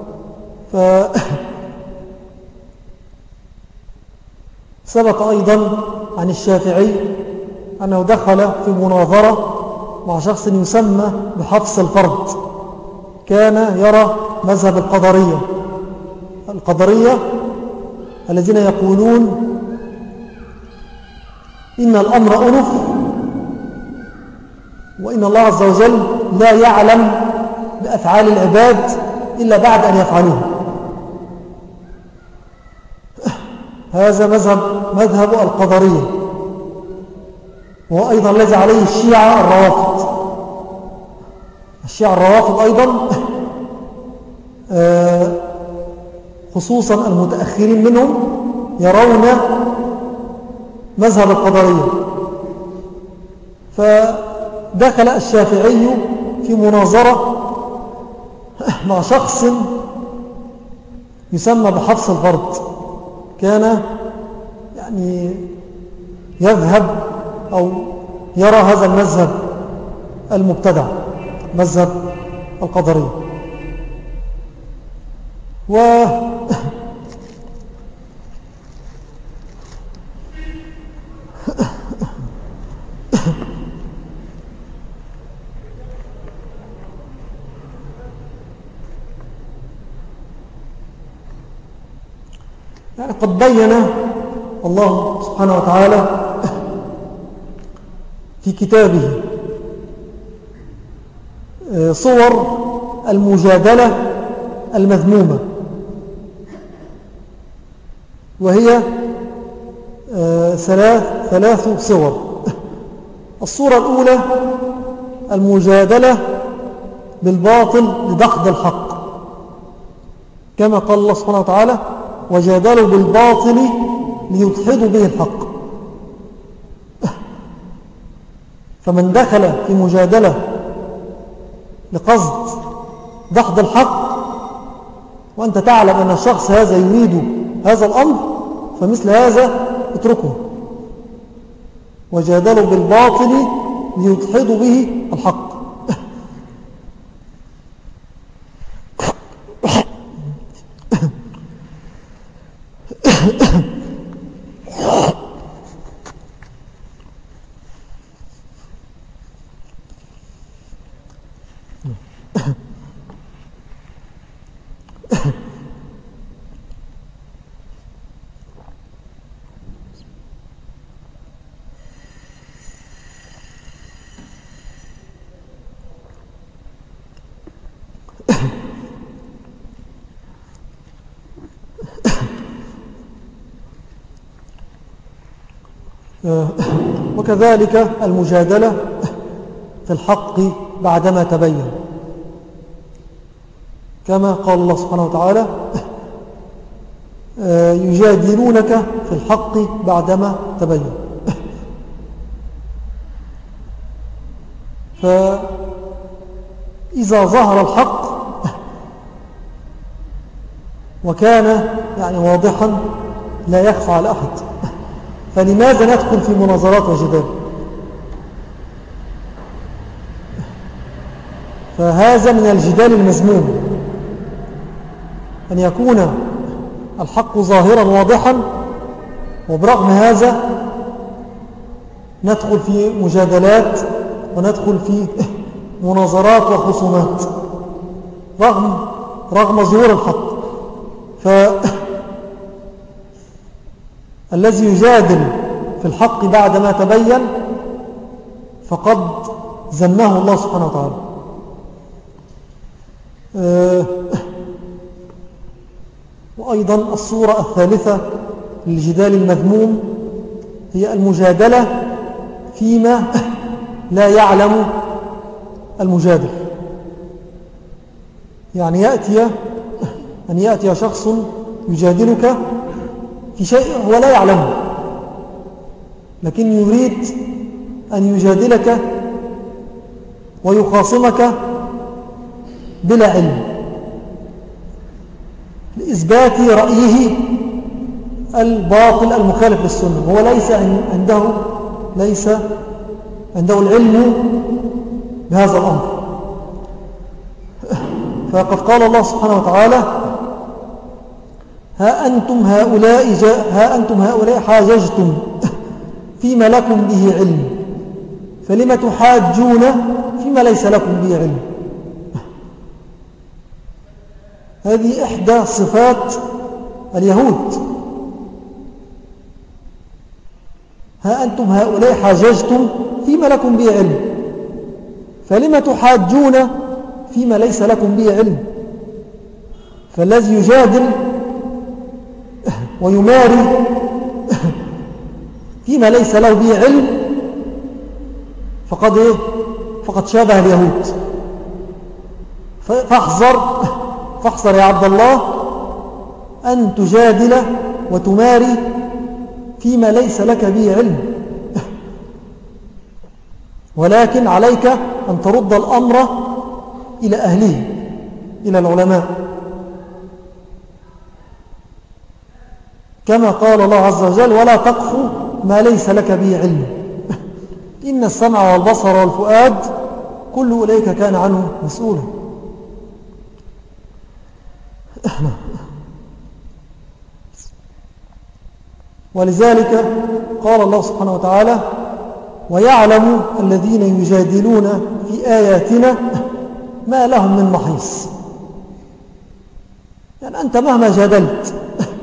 ثبت أيضا عن الشافعي أنه دخل في مناظرة مع شخص يسمى بحفص الفرد، كان يرى مذهب القدرية القدرية الذين يقولون إن الأمر أنف وإن الله عز وجل لا يعلم بأفعال العباد إلا بعد أن يفعلوه. هذا مذهب مذهب القدرية، وهو أيضا الذي عليه الشيعة الروافض. الشيعة الروافض أيضا خصوصا المتأخرين منهم يرون مذهب القدرية. فدخل الشافعي في مناظرة مع شخص يسمى بحفص الفرد، كان يعني يذهب أو يرى هذا المذهب المبتدع، مذهب القدرية. و يعني قد بين الله سبحانه وتعالى في كتابه صور المجادلة المذمومة، وهي ثلاث ثلاث صور. الصورة الأولى المجادلة بالباطل لدحض الحق، كما قال الله سبحانه وتعالى وجادلوا بالباطل ليدحضوا به الحق. فمن دخل في مجادلة لقصد دحض الحق وأنت تعلم أن الشخص هذا يريد هذا الأمر، فمثل هذا اتركه، وجادلوا بالباطل ليدحضوا به الحق. وكذلك المجادلة في الحق بعدما تبين، كما قال الله سبحانه وتعالى يجادلونك في الحق بعدما تبين. فإذا ظهر الحق وكان يعني واضحا لا يخفى على أحد، فلماذا ندخل في مناظرات وجدال؟ فهذا من الجدال المذموم، أن يكون الحق ظاهرا واضحا وبرغم هذا ندخل في مجادلات وندخل في مناظرات وخصومات رغم رغم ظهور الحق. فالذي يجادل في الحق بعدما تبين فقد ذمه الله سبحانه وتعالى. وأيضا الصورة الثالثة للجدال المذموم هي المجادلة فيما لا يعلم المجادل. يعني يأتي أن يأتي شخص يجادلك في شيء هو لا يعلمه، لكن يريد أن يجادلك ويخاصمك بلا علم لإثبات رأيه الباطل المخالف للسنة، هو ليس عنده ليس عنده العلم بهذا الأمر. فقد قال الله سبحانه وتعالى ها أنتم هؤلاء, ها أنتم هؤلاء حاججتم فيما لكم به علم فلم تحاجون فيما ليس لكم به علم. هذه إحدى صفات اليهود. ها أنتم هؤلاء حاججتم فيما لكم به علم فلم تحاجون فيما ليس لكم به علم. فالذي يجادل ويماري فيما ليس له به علم فقد إيه؟ فقد شابه اليهود. فاحذر فاحذر يا عبد الله أن تجادل وتماري فيما ليس لك به علم، ولكن عليك أن ترد الأمر إلى أهله، إلى العلماء، كما قال الله عز وجل ولا تقف ما ليس لك به علم إن السمع والبصر والفؤاد كل أولئك كان عنه مسؤولا. ولذلك قال الله سبحانه وتعالى ويعلم الذين يجادلون في آياتنا ما لهم من محيص. يعني أنت مهما جادلت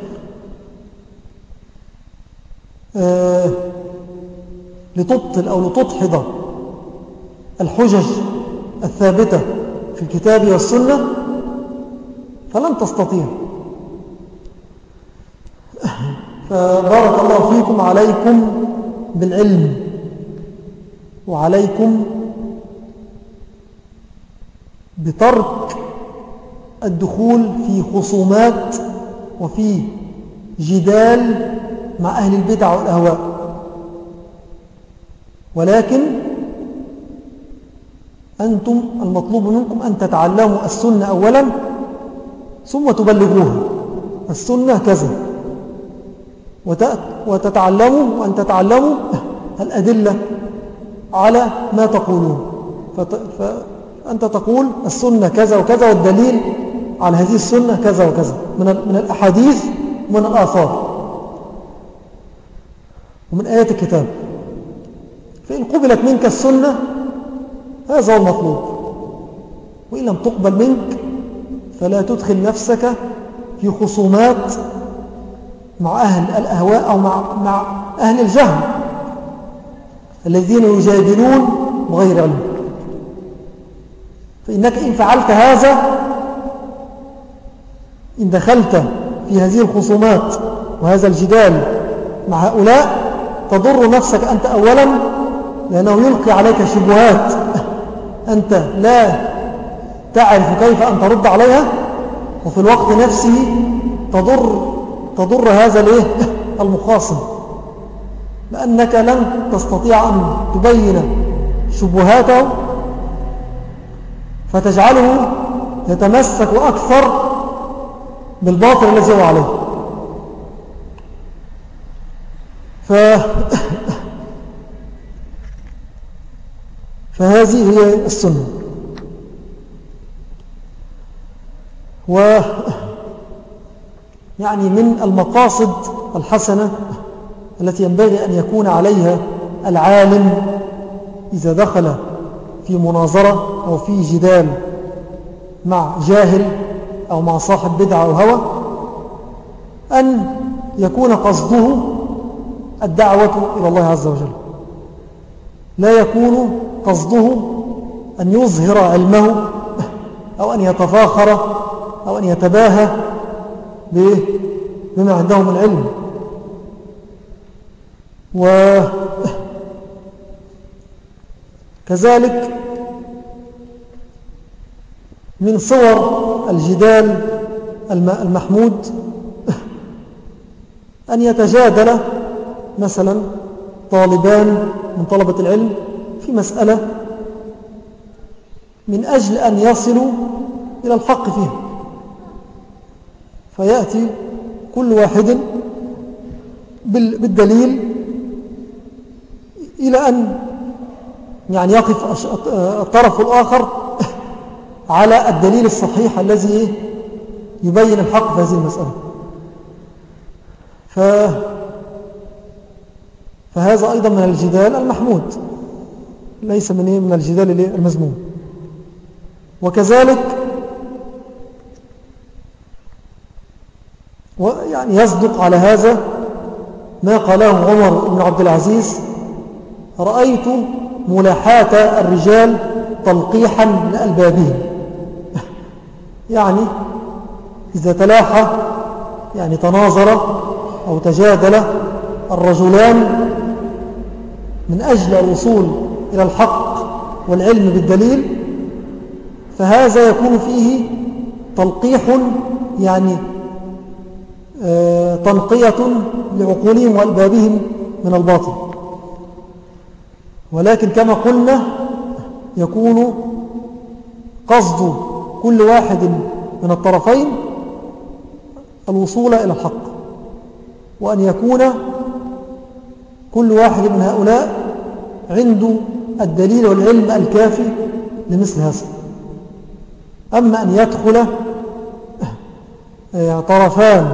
آه لتبطل أو لتدحض الحجج الثابتة في الكتاب والسنة فلن تستطيع. فبارك الله فيكم، عليكم بالعلم وعليكم بترك الدخول في خصومات وفي جدال مع أهل البدع والأهواء، ولكن أنتم المطلوب منكم أن تتعلموا السنة أولا ثم تبلغوها السنة كذا، وتتعلموا وأن تتعلموا الأدلة على ما تقولون. فأنت تقول السنة كذا وكذا، والدليل على هذه السنة كذا وكذا من الأحاديث ومن الآثار ومن آيات الكتاب. فإن قبلت منك السنة هذا هو المطلوب، وإن لم تقبل منك فلا تدخل نفسك في خصومات مع أهل الأهواء أو مع, مع أهل الجهل الذين يجادلون بغير علم. فإنك إن فعلت هذا، إن دخلت في هذه الخصومات وهذا الجدال مع هؤلاء تضر نفسك أنت أولا، لأنه يلقي عليك شبهات أنت لا تعرف كيف أن ترد عليها، وفي الوقت نفسه تضر, تضر هذا المخاصم، لأنك لن تستطيع أن تبين شبهاته فتجعله يتمسك أكثر بالباطل الذي هو عليه. ف... فهذه هي السنة. و يعني من المقاصد الحسنة التي ينبغي أن يكون عليها العالم إذا دخل في مناظرة أو في جدال مع جاهل أو مع صاحب بدعة أو هوى، أن يكون قصده الدعوة إلى الله عز وجل، لا يكون قصده أن يظهر علمه أو أن يتفاخر أو أن يتباهى بما عنده من علم. وكذلك من صور الجدال المحمود أن يتجادل مثلا طالبان من طلبة العلم في مسألة من أجل أن يصلوا إلى الحق فيها، فيأتي كل واحد بالدليل إلى أن يعني يقف الطرف الآخر على الدليل الصحيح الذي يبين الحق في هذه المسألة. ف... فهذا أيضا من الجدال المحمود، ليس من من الجدال المذموم. وكذلك ويعني يصدق على هذا ما قاله عمر بن عبد العزيز: رأيت ملاحاة الرجال تلقيحا لألبابهم. يعني إذا تلاحى يعني تناظر أو تجادل الرجلان من أجل الوصول إلى الحق والعلم بالدليل، فهذا يكون فيه تلقيح يعني آه تنقية لعقولهم وألبابهم من الباطل. ولكن كما قلنا يكون قصد كل واحد من الطرفين الوصول إلى الحق، وأن يكون كل واحد من هؤلاء عنده الدليل والعلم الكافي لمثل هذا. أما أن يدخل طرفان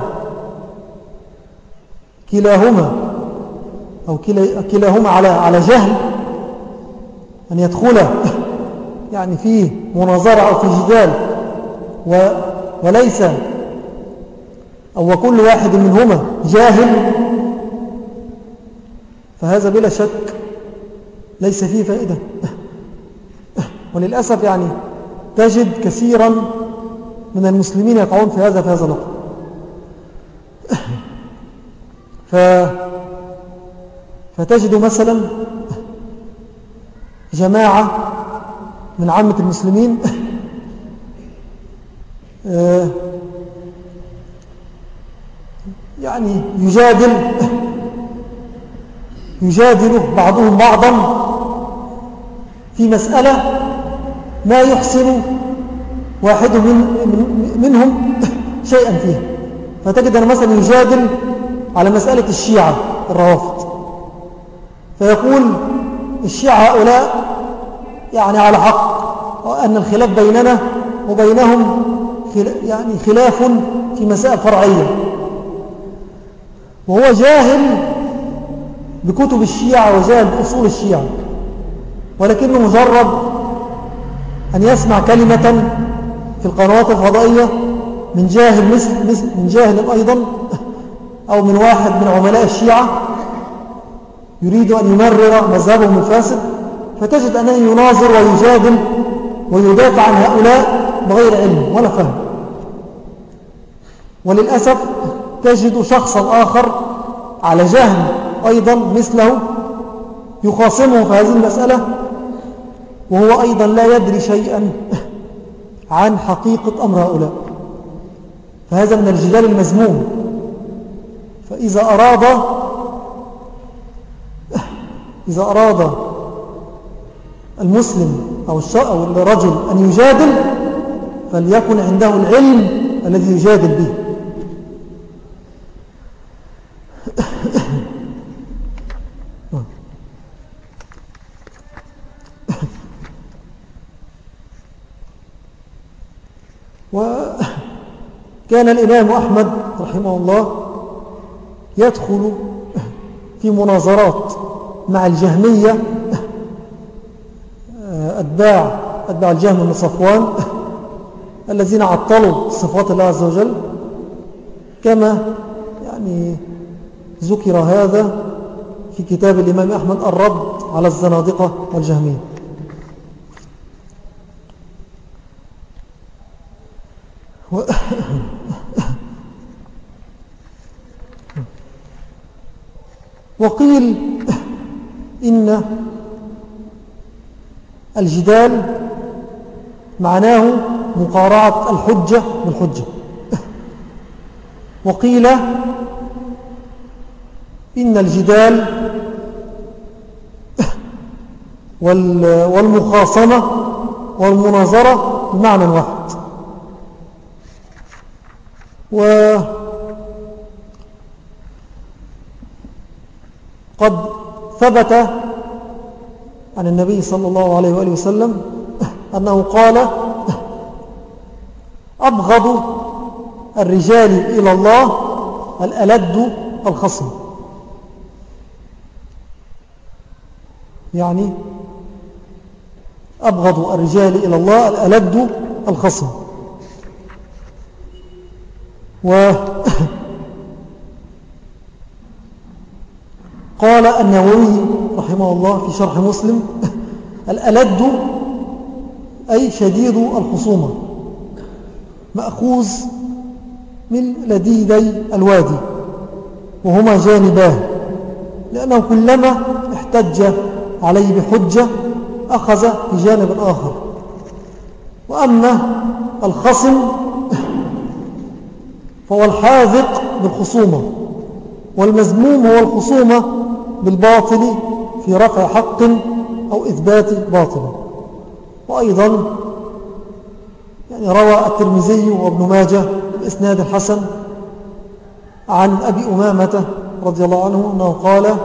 كلاهما أو كلاهما على على جهل، أن يدخل يعني في مناظرة أو في جدال وليس أو وكل واحد منهما جاهل، فهذا بلا شك ليس فيه فائدة. وللأسف يعني تجد كثيرا من المسلمين يقعون في هذا في هذا الوقت. ف... فتجد مثلا جماعة من عامة المسلمين يعني يجادل يجادل بعضهم بعضا في مسألة ما يحسن واحد من منهم شيئا فيها. فتجد أنه مثلا يجادل على مسألة الشيعة الروافض، فيقول الشيعة هؤلاء يعني على حق، وأن الخلاف بيننا وبينهم يعني خلاف في مسائل فرعية، وهو جاهل بكتب الشيعة وجاهل بأصول الشيعة، ولكنه مجرد أن يسمع كلمة في القنوات الفضائية من جاهل مثل, مثل من جاهل أيضا أو من واحد من عملاء الشيعة يريد أن يمرر مذهبهم الفاسد، فتجد أنه يناظر ويجادل ويدافع عن هؤلاء بغير علم ولا فهم. وللأسف تجد شخصا آخر على جهل أيضا مثله يخاصمه في هذه المسألة، وهو أيضا لا يدري شيئا عن حقيقة أمر هؤلاء، فهذا من الجدال المذموم. فإذا أراد إذا أراد المسلم أو أو الرجل أن يجادل فليكن عنده العلم الذي يجادل به. وكان الإمام أحمد رحمه الله يدخل في مناظرات مع الجهمية أتباع أتباع الجهم بن صفوان الذين عطلوا صفات الله عز وجل، كما يعني ذكر هذا في كتاب الإمام أحمد الرد على الزنادقة والجهمية. و... وقيل إن الجدال معناه مقارعة الحجة بالحجة، وقيل إن الجدال والمخاصمة والمناظرة بمعنى واحد. وقد ثبت عن النبي صلى الله عليه وآله وسلم أنه قال أبغض الرجال إلى الله الألد الخصم، يعني أبغض الرجال إلى الله الألد الخصم. وقال النووي رحمه الله في شرح مسلم الألد أي شديد الخصومة، مأخوذ من لديدي الوادي وهما جانباه، لأنه كلما احتج عليه بحجة أخذ في جانب آخر. وأما الخصم فهو الحاذق بالخصومة، والمذموم هو الخصومة بالباطل في رفع حق أو إثبات باطل. وأيضا يعني روى الترمذي وابن ماجه بإسناد الحسن عن أبي أمامة رضي الله عنه أنه قال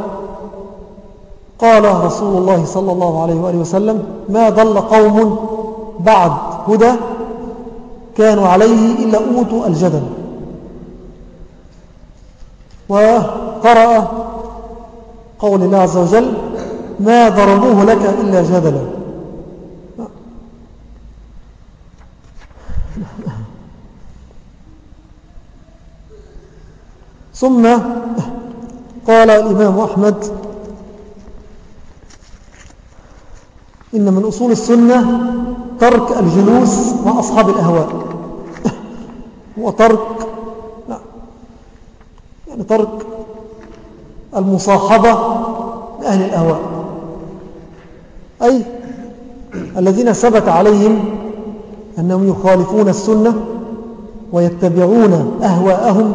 قال رسول الله صلى الله عليه وآله وسلم ما ضل قوم بعد هدى كانوا عليه إلا أوتوا الجدل. وقرأ قول الله عز وجل ما ضربوه لك إلا جدلا. ثم قال الإمام أحمد إن من أصول السنة ترك الجلوس مع أصحاب الأهواء، وترك يعني ترك المصاحبة لأهل الأهواء، أي الذين ثبت عليهم أنهم يخالفون السنة ويتبعون أهواءهم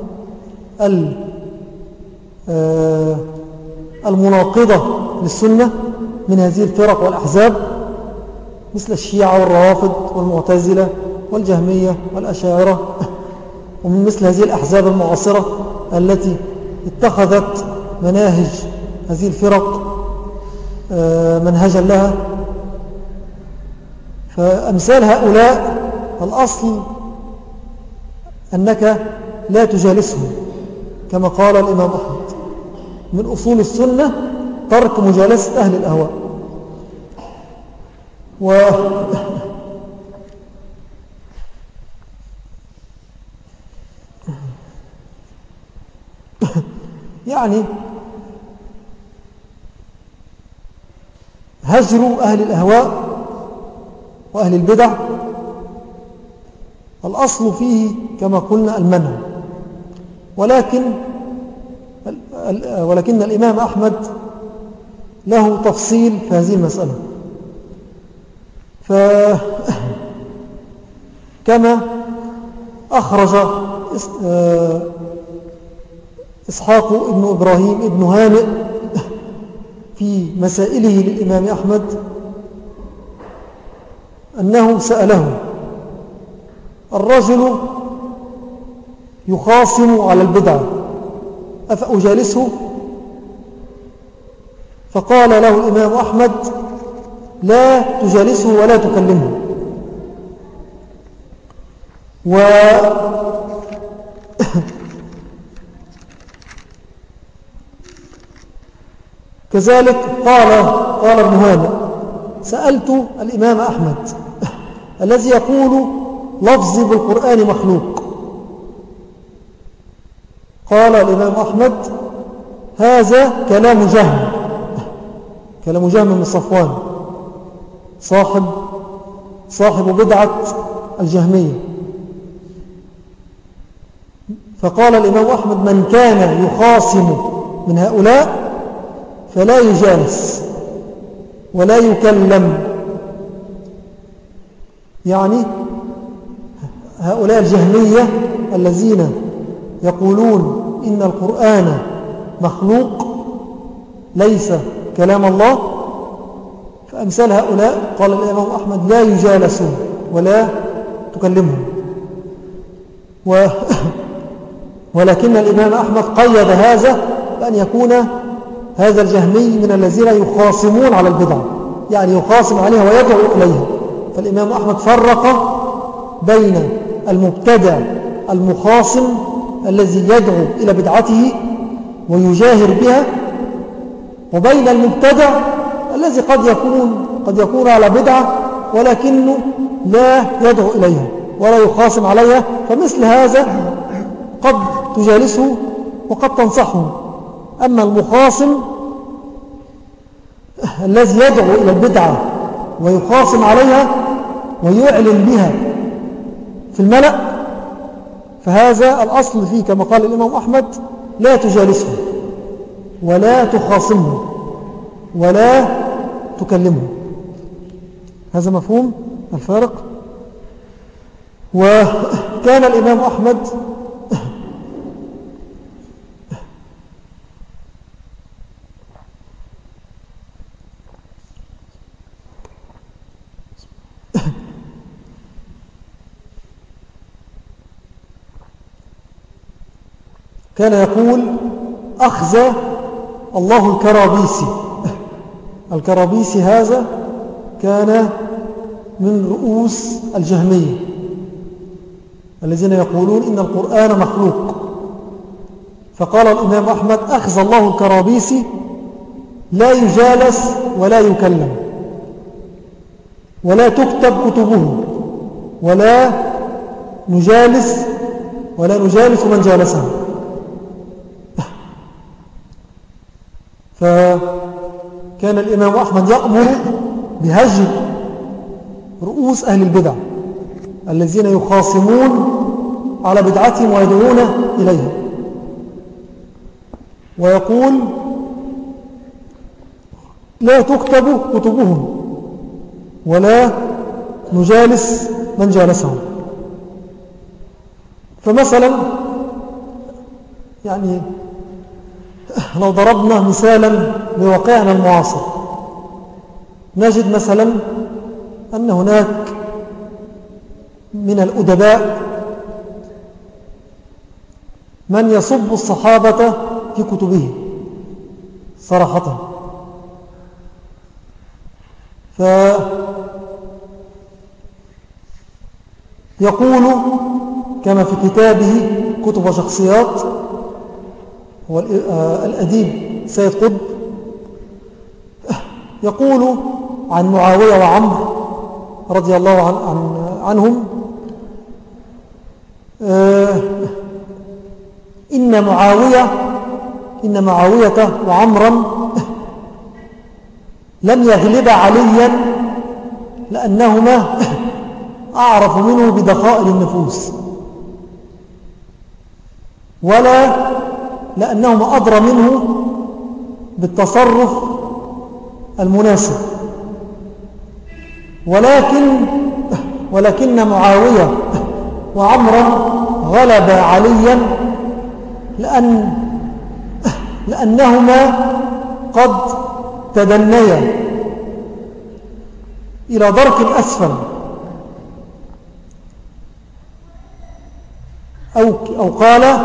المناقضة للسنة من هذه الفرق والأحزاب مثل الشيعة والروافض والمعتزلة والجهمية والأشاعرة ومن مثل هذه الأحزاب المعاصرة التي اتخذت مناهج هذه الفرق منهجا لها. فأمثال هؤلاء الأصل أنك لا تجالسهم، كما قال الإمام أحمد من أصول السنة ترك مجالسة أهل الأهواء. و يعني هجر أهل الأهواء وأهل البدع الأصل فيه كما قلنا المنع، ولكن ولكن الإمام أحمد له تفصيل في هذه المسألة. فكما أخرج إسحاق ابن إبراهيم ابن هانئ في مسائله للإمام أحمد أنه سأله: الرجل يخاصم على البدعة أفأجالسه؟ فقال له الإمام أحمد: لا تجالسه ولا تكلمه. و كذلك قال قال ابن هانئ: سألت الإمام أحمد الذي يقول لفظي بالقرآن مخلوق. قال الإمام أحمد: هذا كلام جهم، كلام جهم من صفوان صاحب صاحب بدعة الجهمية. فقال الإمام أحمد: من كان يخاصم من هؤلاء فلا يجالس ولا يكلم. يعني هؤلاء الجهمية الذين يقولون إن القرآن مخلوق ليس كلام الله، فأمثال هؤلاء قال الإمام أحمد لا يجالسون ولا تكلمهم. و ولكن الإمام أحمد قيد هذا بأن يكون هذا الجهمي من الذين يخاصمون على البدع، يعني يخاصم عليها ويدعو إليها. فالإمام أحمد فرق بين المبتدع المخاصم الذي يدعو إلى بدعته ويجاهر بها، وبين المبتدع الذي قد يكون قد يكون على بدعة ولكنه لا يدعو إليها ولا يخاصم عليها. فمثل هذا قد تجالسه وقد تنصحه. أما المخاصم الذي يدعو إلى البدعة ويخاصم عليها ويعلن بها في الملأ، فهذا الأصل فيه كما قال الإمام أحمد: لا تجالسه ولا تخاصمه ولا تكلمه. هذا مفهوم الفارق. وكان الإمام أحمد كان يقول: أخزى الله الكرابيسي. الكرابيسي هذا كان من رؤوس الجهمية الذين يقولون إن القرآن مخلوق. فقال الإمام أحمد: أخزى الله الكرابيسي، لا يجالس ولا يكلم ولا تكتب كتبه ولا نجالس ولا نجالس من جالسه. فكان الإمام أحمد يأمر بهجر رؤوس أهل البدع الذين يخاصمون على بدعتهم ويدعون إليها، ويقول: لا تكتب كتبهم ولا نجالس من جالسهم. فمثلا يعني لو ضربنا مثالا لواقعنا المعاصر، نجد مثلا أن هناك من الأدباء من يسب الصحابة في كتبه صراحة. فيقول كما في كتابه كتب وشخصيات، هو الأديب سيد قطب، يقول عن معاوية وعمرو رضي الله عن عن عنهم إن معاوية إن معاوية وعمرا لم يغلب عليا لأنهما أعرف منه بدقائق النفوس، ولا لأنهما أدرى منه بالتصرف المناسب، ولكن ولكن معاوية وعمرا غلب عليا لأن لأنهما قد تدنيا إلى درك الأسفل، أو, أو قال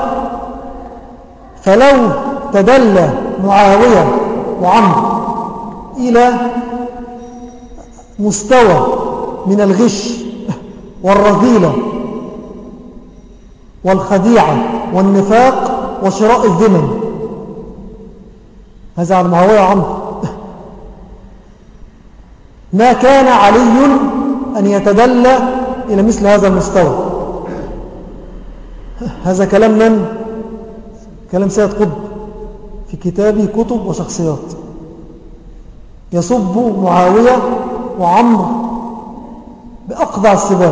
فلو تدلى معاوية وعمرو إلى مستوى من الغش والرذيلة والخديعة والنفاق وشراء الذمم، هذا عن معاوية وعمرو، ما كان علي أن يتدلى إلى مثل هذا المستوى. هذا كلام من؟ كلام سيد قطب في كتابه كتب وشخصيات، يصب معاوية وعمرو بأقضع السباب.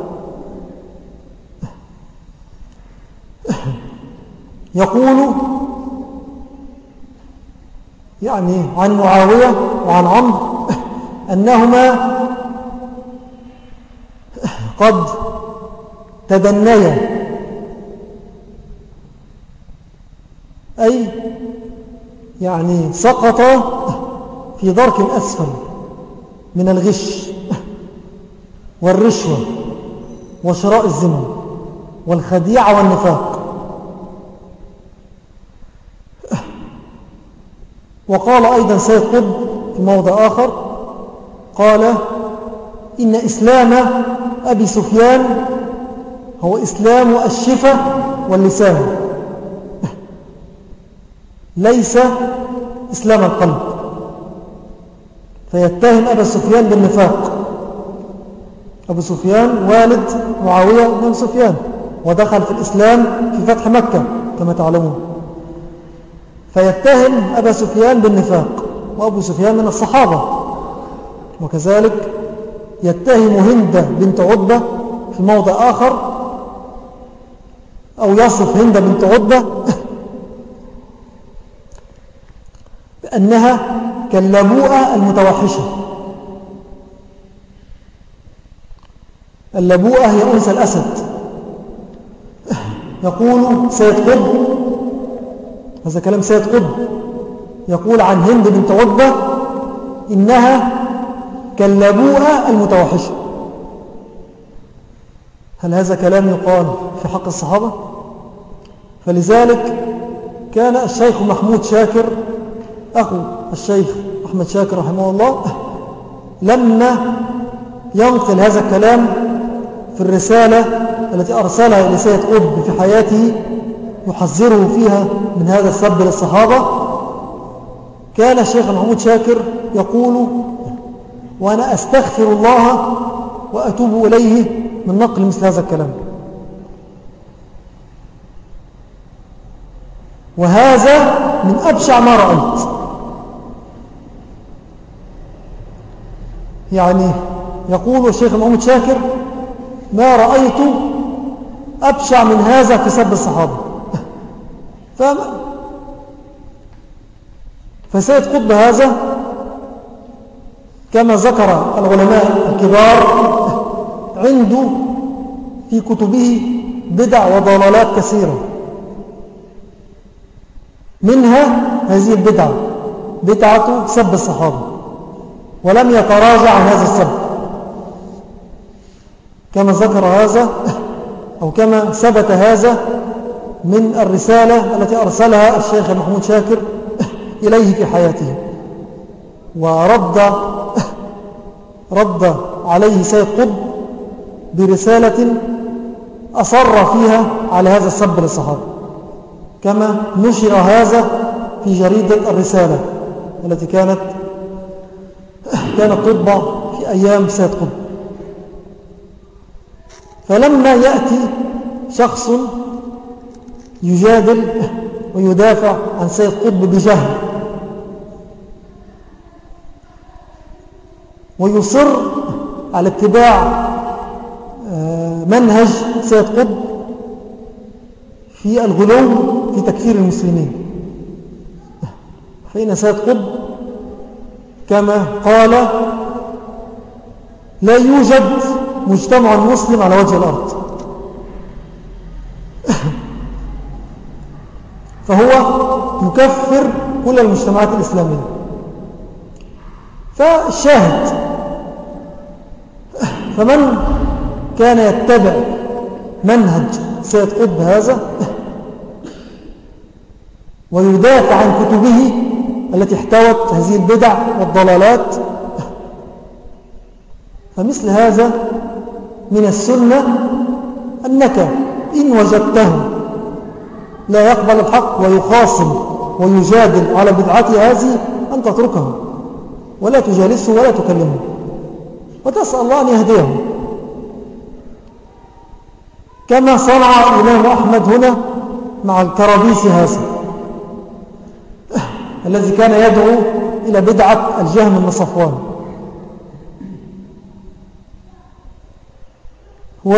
يقول يعني عن معاوية وعن عمرو أنهما قد تدنيا، أي يعني سقطا في درك الأسفل من الغش والرشوة وشراء الذمم والخديعة والنفاق. وقال أيضا سيد قطب في موضع آخر، قال إن إسلام أبي سفيان هو إسلام الشفة واللسان، ليس إسلام القلب، فيتهم أبا سفيان بالنفاق. أبو سفيان والد معاوية بن سفيان، ودخل في الإسلام في فتح مكة كما تعلمون، فيتهم أبا سفيان بالنفاق، وأبو سفيان من الصحابة. وكذلك يتهم هند بنت عتبة في موضع آخر، أو يصف هند بنت عتبة بأنها كاللبوءة المتوحشة. اللبوءة هي أنثى الأسد. يقول سيد قطب، هذا كلام سيد قطب، يقول عن هند بنت عتبة إنها كاللبوءة المتوحشة. هل هذا كلام يقال في حق الصحابة؟ فلذلك كان الشيخ محمود شاكر أخو الشيخ أحمد شاكر رحمه الله لما ينقل هذا الكلام في الرسالة التي أرسلها لسيد قطب في حياته يحذره فيها من هذا السب للصحابة، كان الشيخ محمود شاكر يقول: وأنا أستغفر الله وأتوب إليه من نقل مثل هذا الكلام. وهذا من أبشع ما رأيت. يعني يقول الشيخ محمود شاكر: ما رأيت أبشع من هذا في سب الصحابة. فسيد قطب هذا كما ذكر العلماء الكبار عنده في كتبه بدع وضلالات كثيرة، منها هذه البدعة، بدعة سب الصحابة، ولم يتراجع عن هذا السب، كما ذكر هذا أو كما ثبت هذا من الرسالة التي أرسلها الشيخ محمود شاكر إليه في حياته، ورد رد عليه سيد قطب برسالة أصر فيها على هذا السب للصحابة، كما نشر هذا في جريدة الرسالة التي كانت كانت تطبع في أيام سيد قطب. فلما يأتي شخص يجادل ويدافع عن سيد قطب بجهل ويصر على اتباع منهج سيد قطب في الغلو في تكفير المسلمين، فإن سيد قطب كما قال لا يوجد مجتمع مسلم على وجه الأرض، فهو يكفر كل المجتمعات الإسلامية. فالشاهد، فمن كان يتبع منهج سيد قطب هذا ويدافع عن كتبه التي احتوت هذه البدع والضلالات، فمثل هذا من السنة أنك إن وجدته لا يقبل الحق ويخاصم ويجادل على بدعته هذه أن تتركه ولا تجالسه ولا تكلمه وتسأل الله أن يهديه، كما صنع الإمام أحمد هنا مع الكرابيسي هذا الذي كان يدعو إلى بدعة الجهم بن صفوان. و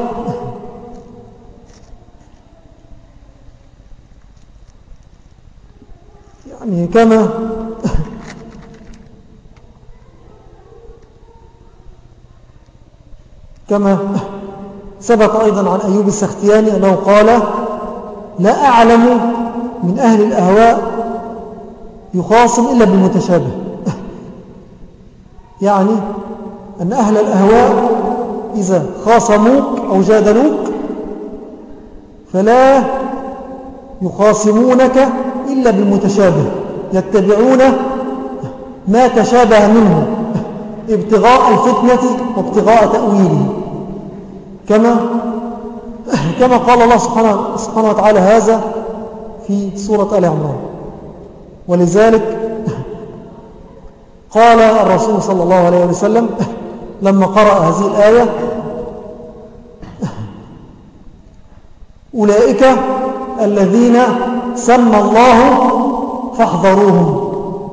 يعني كما كما ثبت أيضا عن أيوب السختياني أنه قال لا أعلم من أهل الأهواء يخاصم إلا بالمتشابه، يعني أن أهل الأهواء إذا خاصموك أو جادلوك فلا يخاصمونك إلا بالمتشابه، يتبعون ما تشابه منه ابتغاء الفتنة وابتغاء تأويله، كما كما قال الله سبحانه, سبحانه وتعالى هذا في سورة آل عمران. ولذلك قال الرسول صلى الله عليه وسلم لما قرأ هذه الآية أولئك الذين سمى الله فاحذروهم.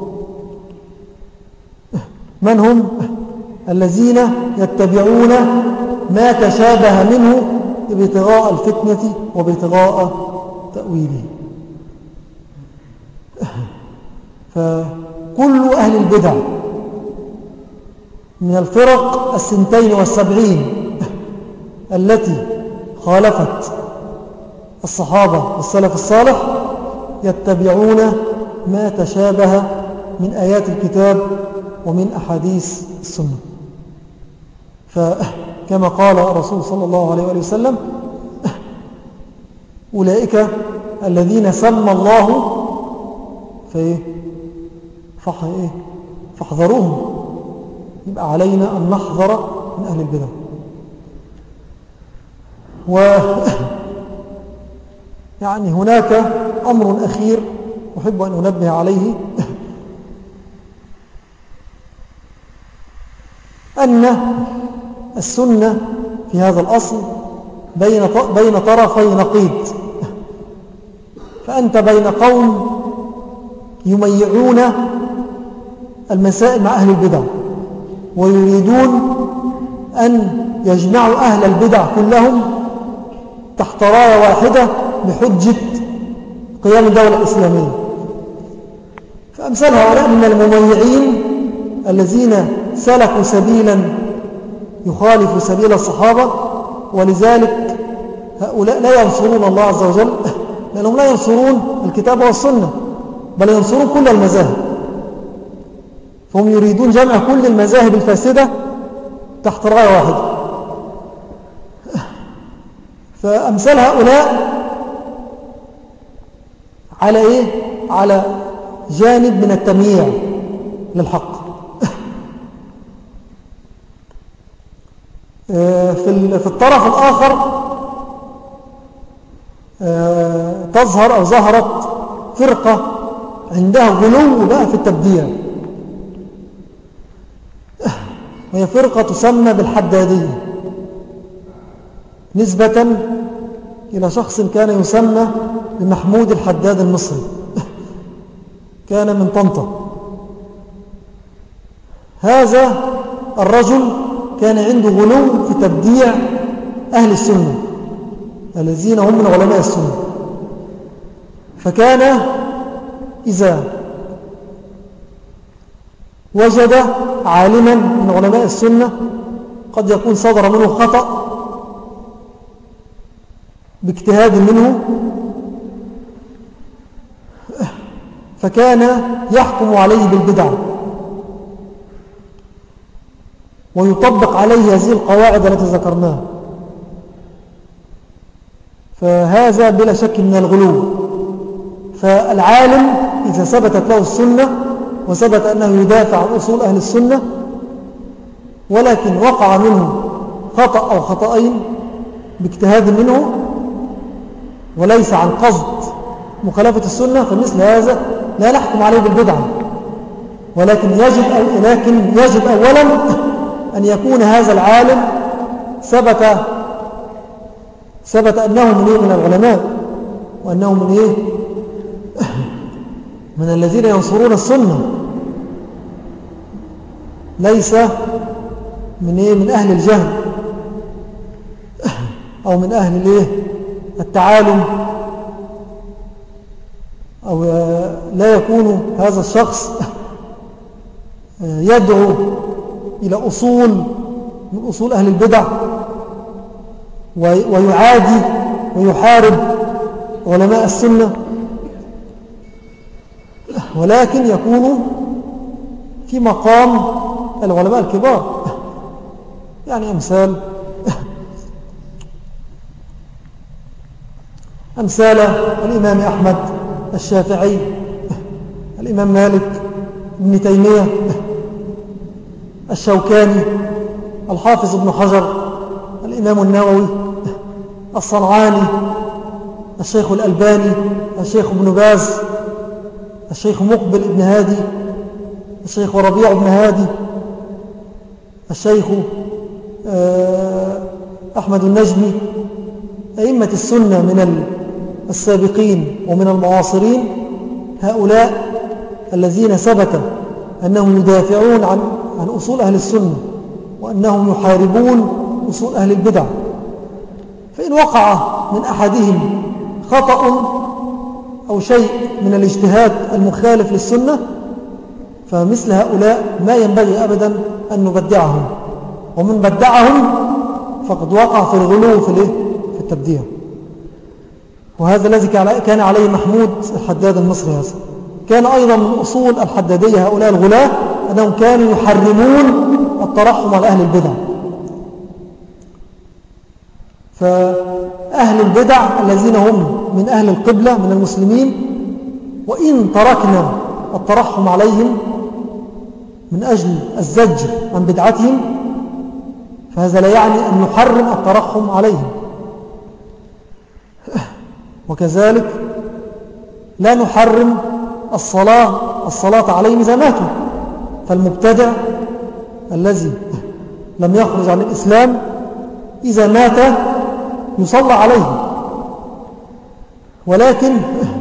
من هم؟ الذين يتبعون ما تشابه منه ابتغاء الفتنة وابتغاء تأويله. فكل أهل البدع من الفرق السنتين والسبعين التي خالفت الصحابة والسلف الصالح يتبعون ما تشابه من آيات الكتاب ومن أحاديث السنة. فكما قال الرسول صلى الله عليه وسلم أولئك الذين سمى الله فاحذروهم. يبقى علينا أن نحذر من أهل البدع. و يعني هناك أمر أخير أحب أن أنبه عليه، أن السنة في هذا الأصل بين بين طرفي نقيض، فأنت بين قوم يميعون المسائل مع أهل البدع ويريدون أن يجمعوا أهل البدع كلهم تحت راية واحدة بحجة قيام الدولة الإسلامية. فأمثال هؤلاء من المميعين الذين سلكوا سبيلا يخالف سبيل الصحابة، ولذلك هؤلاء لا ينصرون الله عز وجل، لأنهم لا ينصرون الكتاب والسنة بل ينصرون كل المذاهب، فهم يريدون جمع كل المذاهب الفاسدة تحت راية واحدة. فأمثال هؤلاء على إيه؟ على جانب من التمييع للحق. في الطرف الآخر تظهر أو ظهرت فرقة عندها غلو بقى في التبديع، وهي فرقة تسمى بالحدادية نسبة إلى شخص كان يسمى بمحمود الحداد المصري، كان من طنطا. هذا الرجل كان عنده غلو في تبديع أهل السنة الذين هم من علماء السنة، فكان إذا وجد عالما من علماء السنة قد يكون صدر منه خطأ باجتهاد منه، فكان يحكم عليه بالبدع ويطبق عليه هذه القواعد التي ذكرناها. فهذا بلا شك من الغلو. فالعالم إذا ثبتت له السنة وثبت أنه يدافع عن أصول أهل السنة، ولكن وقع منه خطأ أو خطأين باجتهاد منه وليس عن قصد مخالفة السنة، فمثل هذا لا نحكم عليه بالبدعة، ولكن يجب, أو لكن يجب أولا أن يكون هذا العالم ثبت ثبت أنه من, إيه من العلماء، وأنه من, إيه من الذين ينصرون السنة، ليس من, إيه من أهل الجهل أو من أهل الإيه التعالم، أو لا يكون هذا الشخص يدعو إلى أصول من أصول أهل البدع ويعادي ويحارب علماء السنة، ولكن يكون في مقام العلماء الكبار، يعني أمثال أمثال الإمام أحمد، الشافعي، الإمام مالك، ابن تيمية، الشوكاني، الحافظ ابن حجر، الإمام النووي، الصنعاني، الشيخ الألباني، الشيخ ابن باز، الشيخ مقبل ابن هادي، الشيخ ربيع ابن هادي، الشيخ أحمد النجمي، أئمة السنة من السابقين ومن المعاصرين، هؤلاء الذين ثبت أنهم يدافعون عن عن أصول أهل السنة وأنهم يحاربون أصول أهل البدع، فإن وقع من أحدهم خطأ أو شيء من الاجتهاد المخالف للسنة، فمثل هؤلاء ما ينبغي أبدا أن نبدعهم، ومن بدعهم فقد وقع في الغلو في, في التبديع. وهذا الذي كان عليه محمود الحداد المصري. هذا كان أيضا من أصول الحدادية هؤلاء الغلاة أنهم كانوا يحرمون الترحم على أهل البدع. فأهل البدع الذين هم من أهل القبلة من المسلمين، وإن تركنا الترحم عليهم من أجل الزجر عن بدعتهم، فهذا لا يعني أن نحرم الترحم عليهم. وكذلك لا نحرم الصلاة الصلاة عليهم إذا ماتوا، فالمبتدع الذي لم يخرج عن الإسلام إذا مات يصلى عليه، ولكن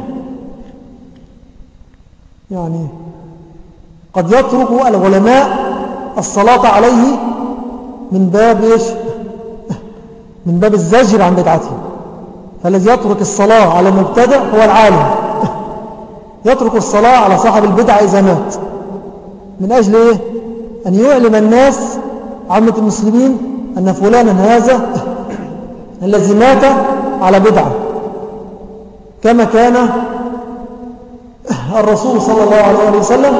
يعني قد يترك العلماء الصلاة عليه من باب إيش؟ من باب الزجر عن بدعته. فالذي يترك الصلاة على مبتدع هو العالم، يترك الصلاة على صاحب البدعة إذا مات من أجل إيه؟ أن يعلم الناس عامة المسلمين أن فلانا هذا الذي مات على بدعة، كما كان الرسول صلى الله عليه وسلم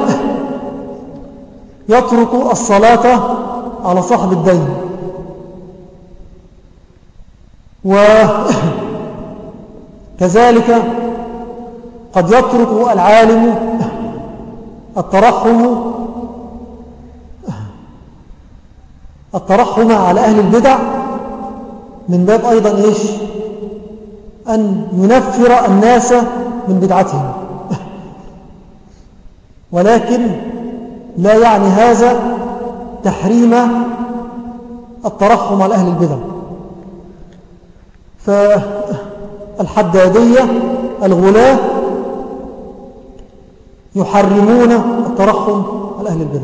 يترك الصلاة على صاحب الدين. وكذلك قد يترك العالم الترحم الترحم على أهل البدع من باب أيضا إيش أن ينفر الناس من بدعتهم، ولكن لا يعني هذا تحريم الترحم على أهل البدع. فالحدادية الغلاة يحرمون الترحم على أهل البدع،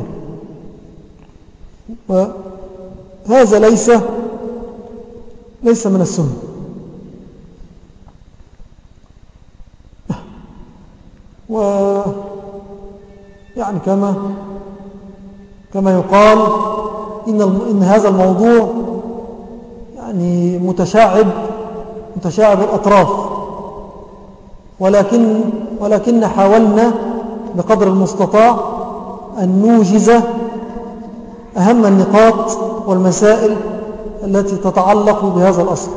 وهذا ليس ليس من السنة. ويعني كما كما يقال إن إن هذا الموضوع يعني متشعب متشعب الأطراف، ولكن ولكن حاولنا بقدر المستطاع أن نوجز أهم النقاط والمسائل التي تتعلق بهذا الأصل.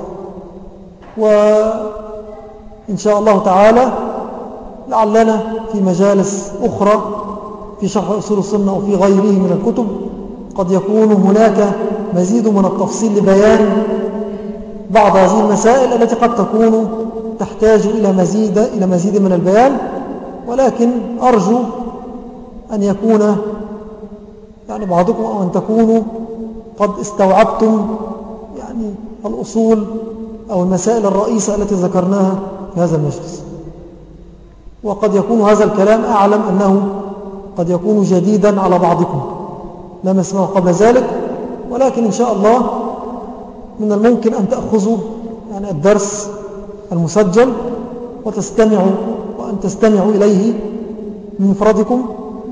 وإن شاء الله تعالى لعلنا في مجالس أخرى في شرح أصول السنة وفي غيره من الكتب قد يكون هناك مزيد من التفصيل لبيان بعض هذه المسائل التي قد تكون تحتاج إلى مزيد إلى مزيد من البيان، ولكن أرجو أن يكون يعني بعضكم أو أن تكونوا قد استوعبتم يعني الأصول أو المسائل الرئيسة التي ذكرناها في هذا المجلس. وقد يكون هذا الكلام أعلم أنه قد يكون جديدا على بعضكم لم يسمعه قبل ذلك، ولكن إن شاء الله من الممكن أن تأخذوا يعني الدرس المسجل وتستمعوا وأن تستمعوا إليه من مفردكم،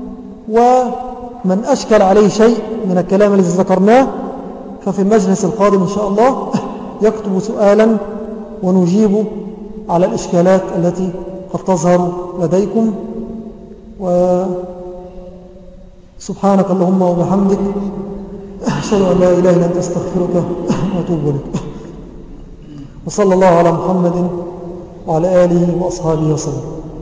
ومن أشكل عليه شيء من الكلام الذي ذكرناه ففي المجلس القادم إن شاء الله يكتب سؤالا ونجيب على الإشكالات التي قد تظهر لديكم. وسبحانك اللهم وبحمدك أشهد أن لا إله إلا أنت أستغفرك وأتوب إليك. وصلى الله على محمد وعلى آله وأصحابه وسلم.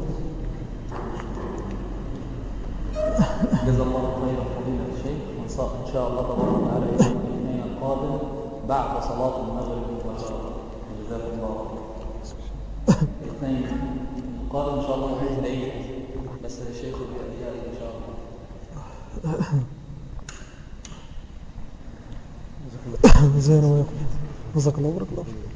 جزا الله خيرا فضيلة الشيخ، إن شاء الله تبارك وتعالى يوم الاثنين القادم بعد صلاة المغرب والعشاء. جزاكم الله خيرا. الاثنين القادم إن شاء الله يوم العيد، بس الشيخ بالأديان إن شاء الله. زين وياكم، جزاك الله وبارك الله.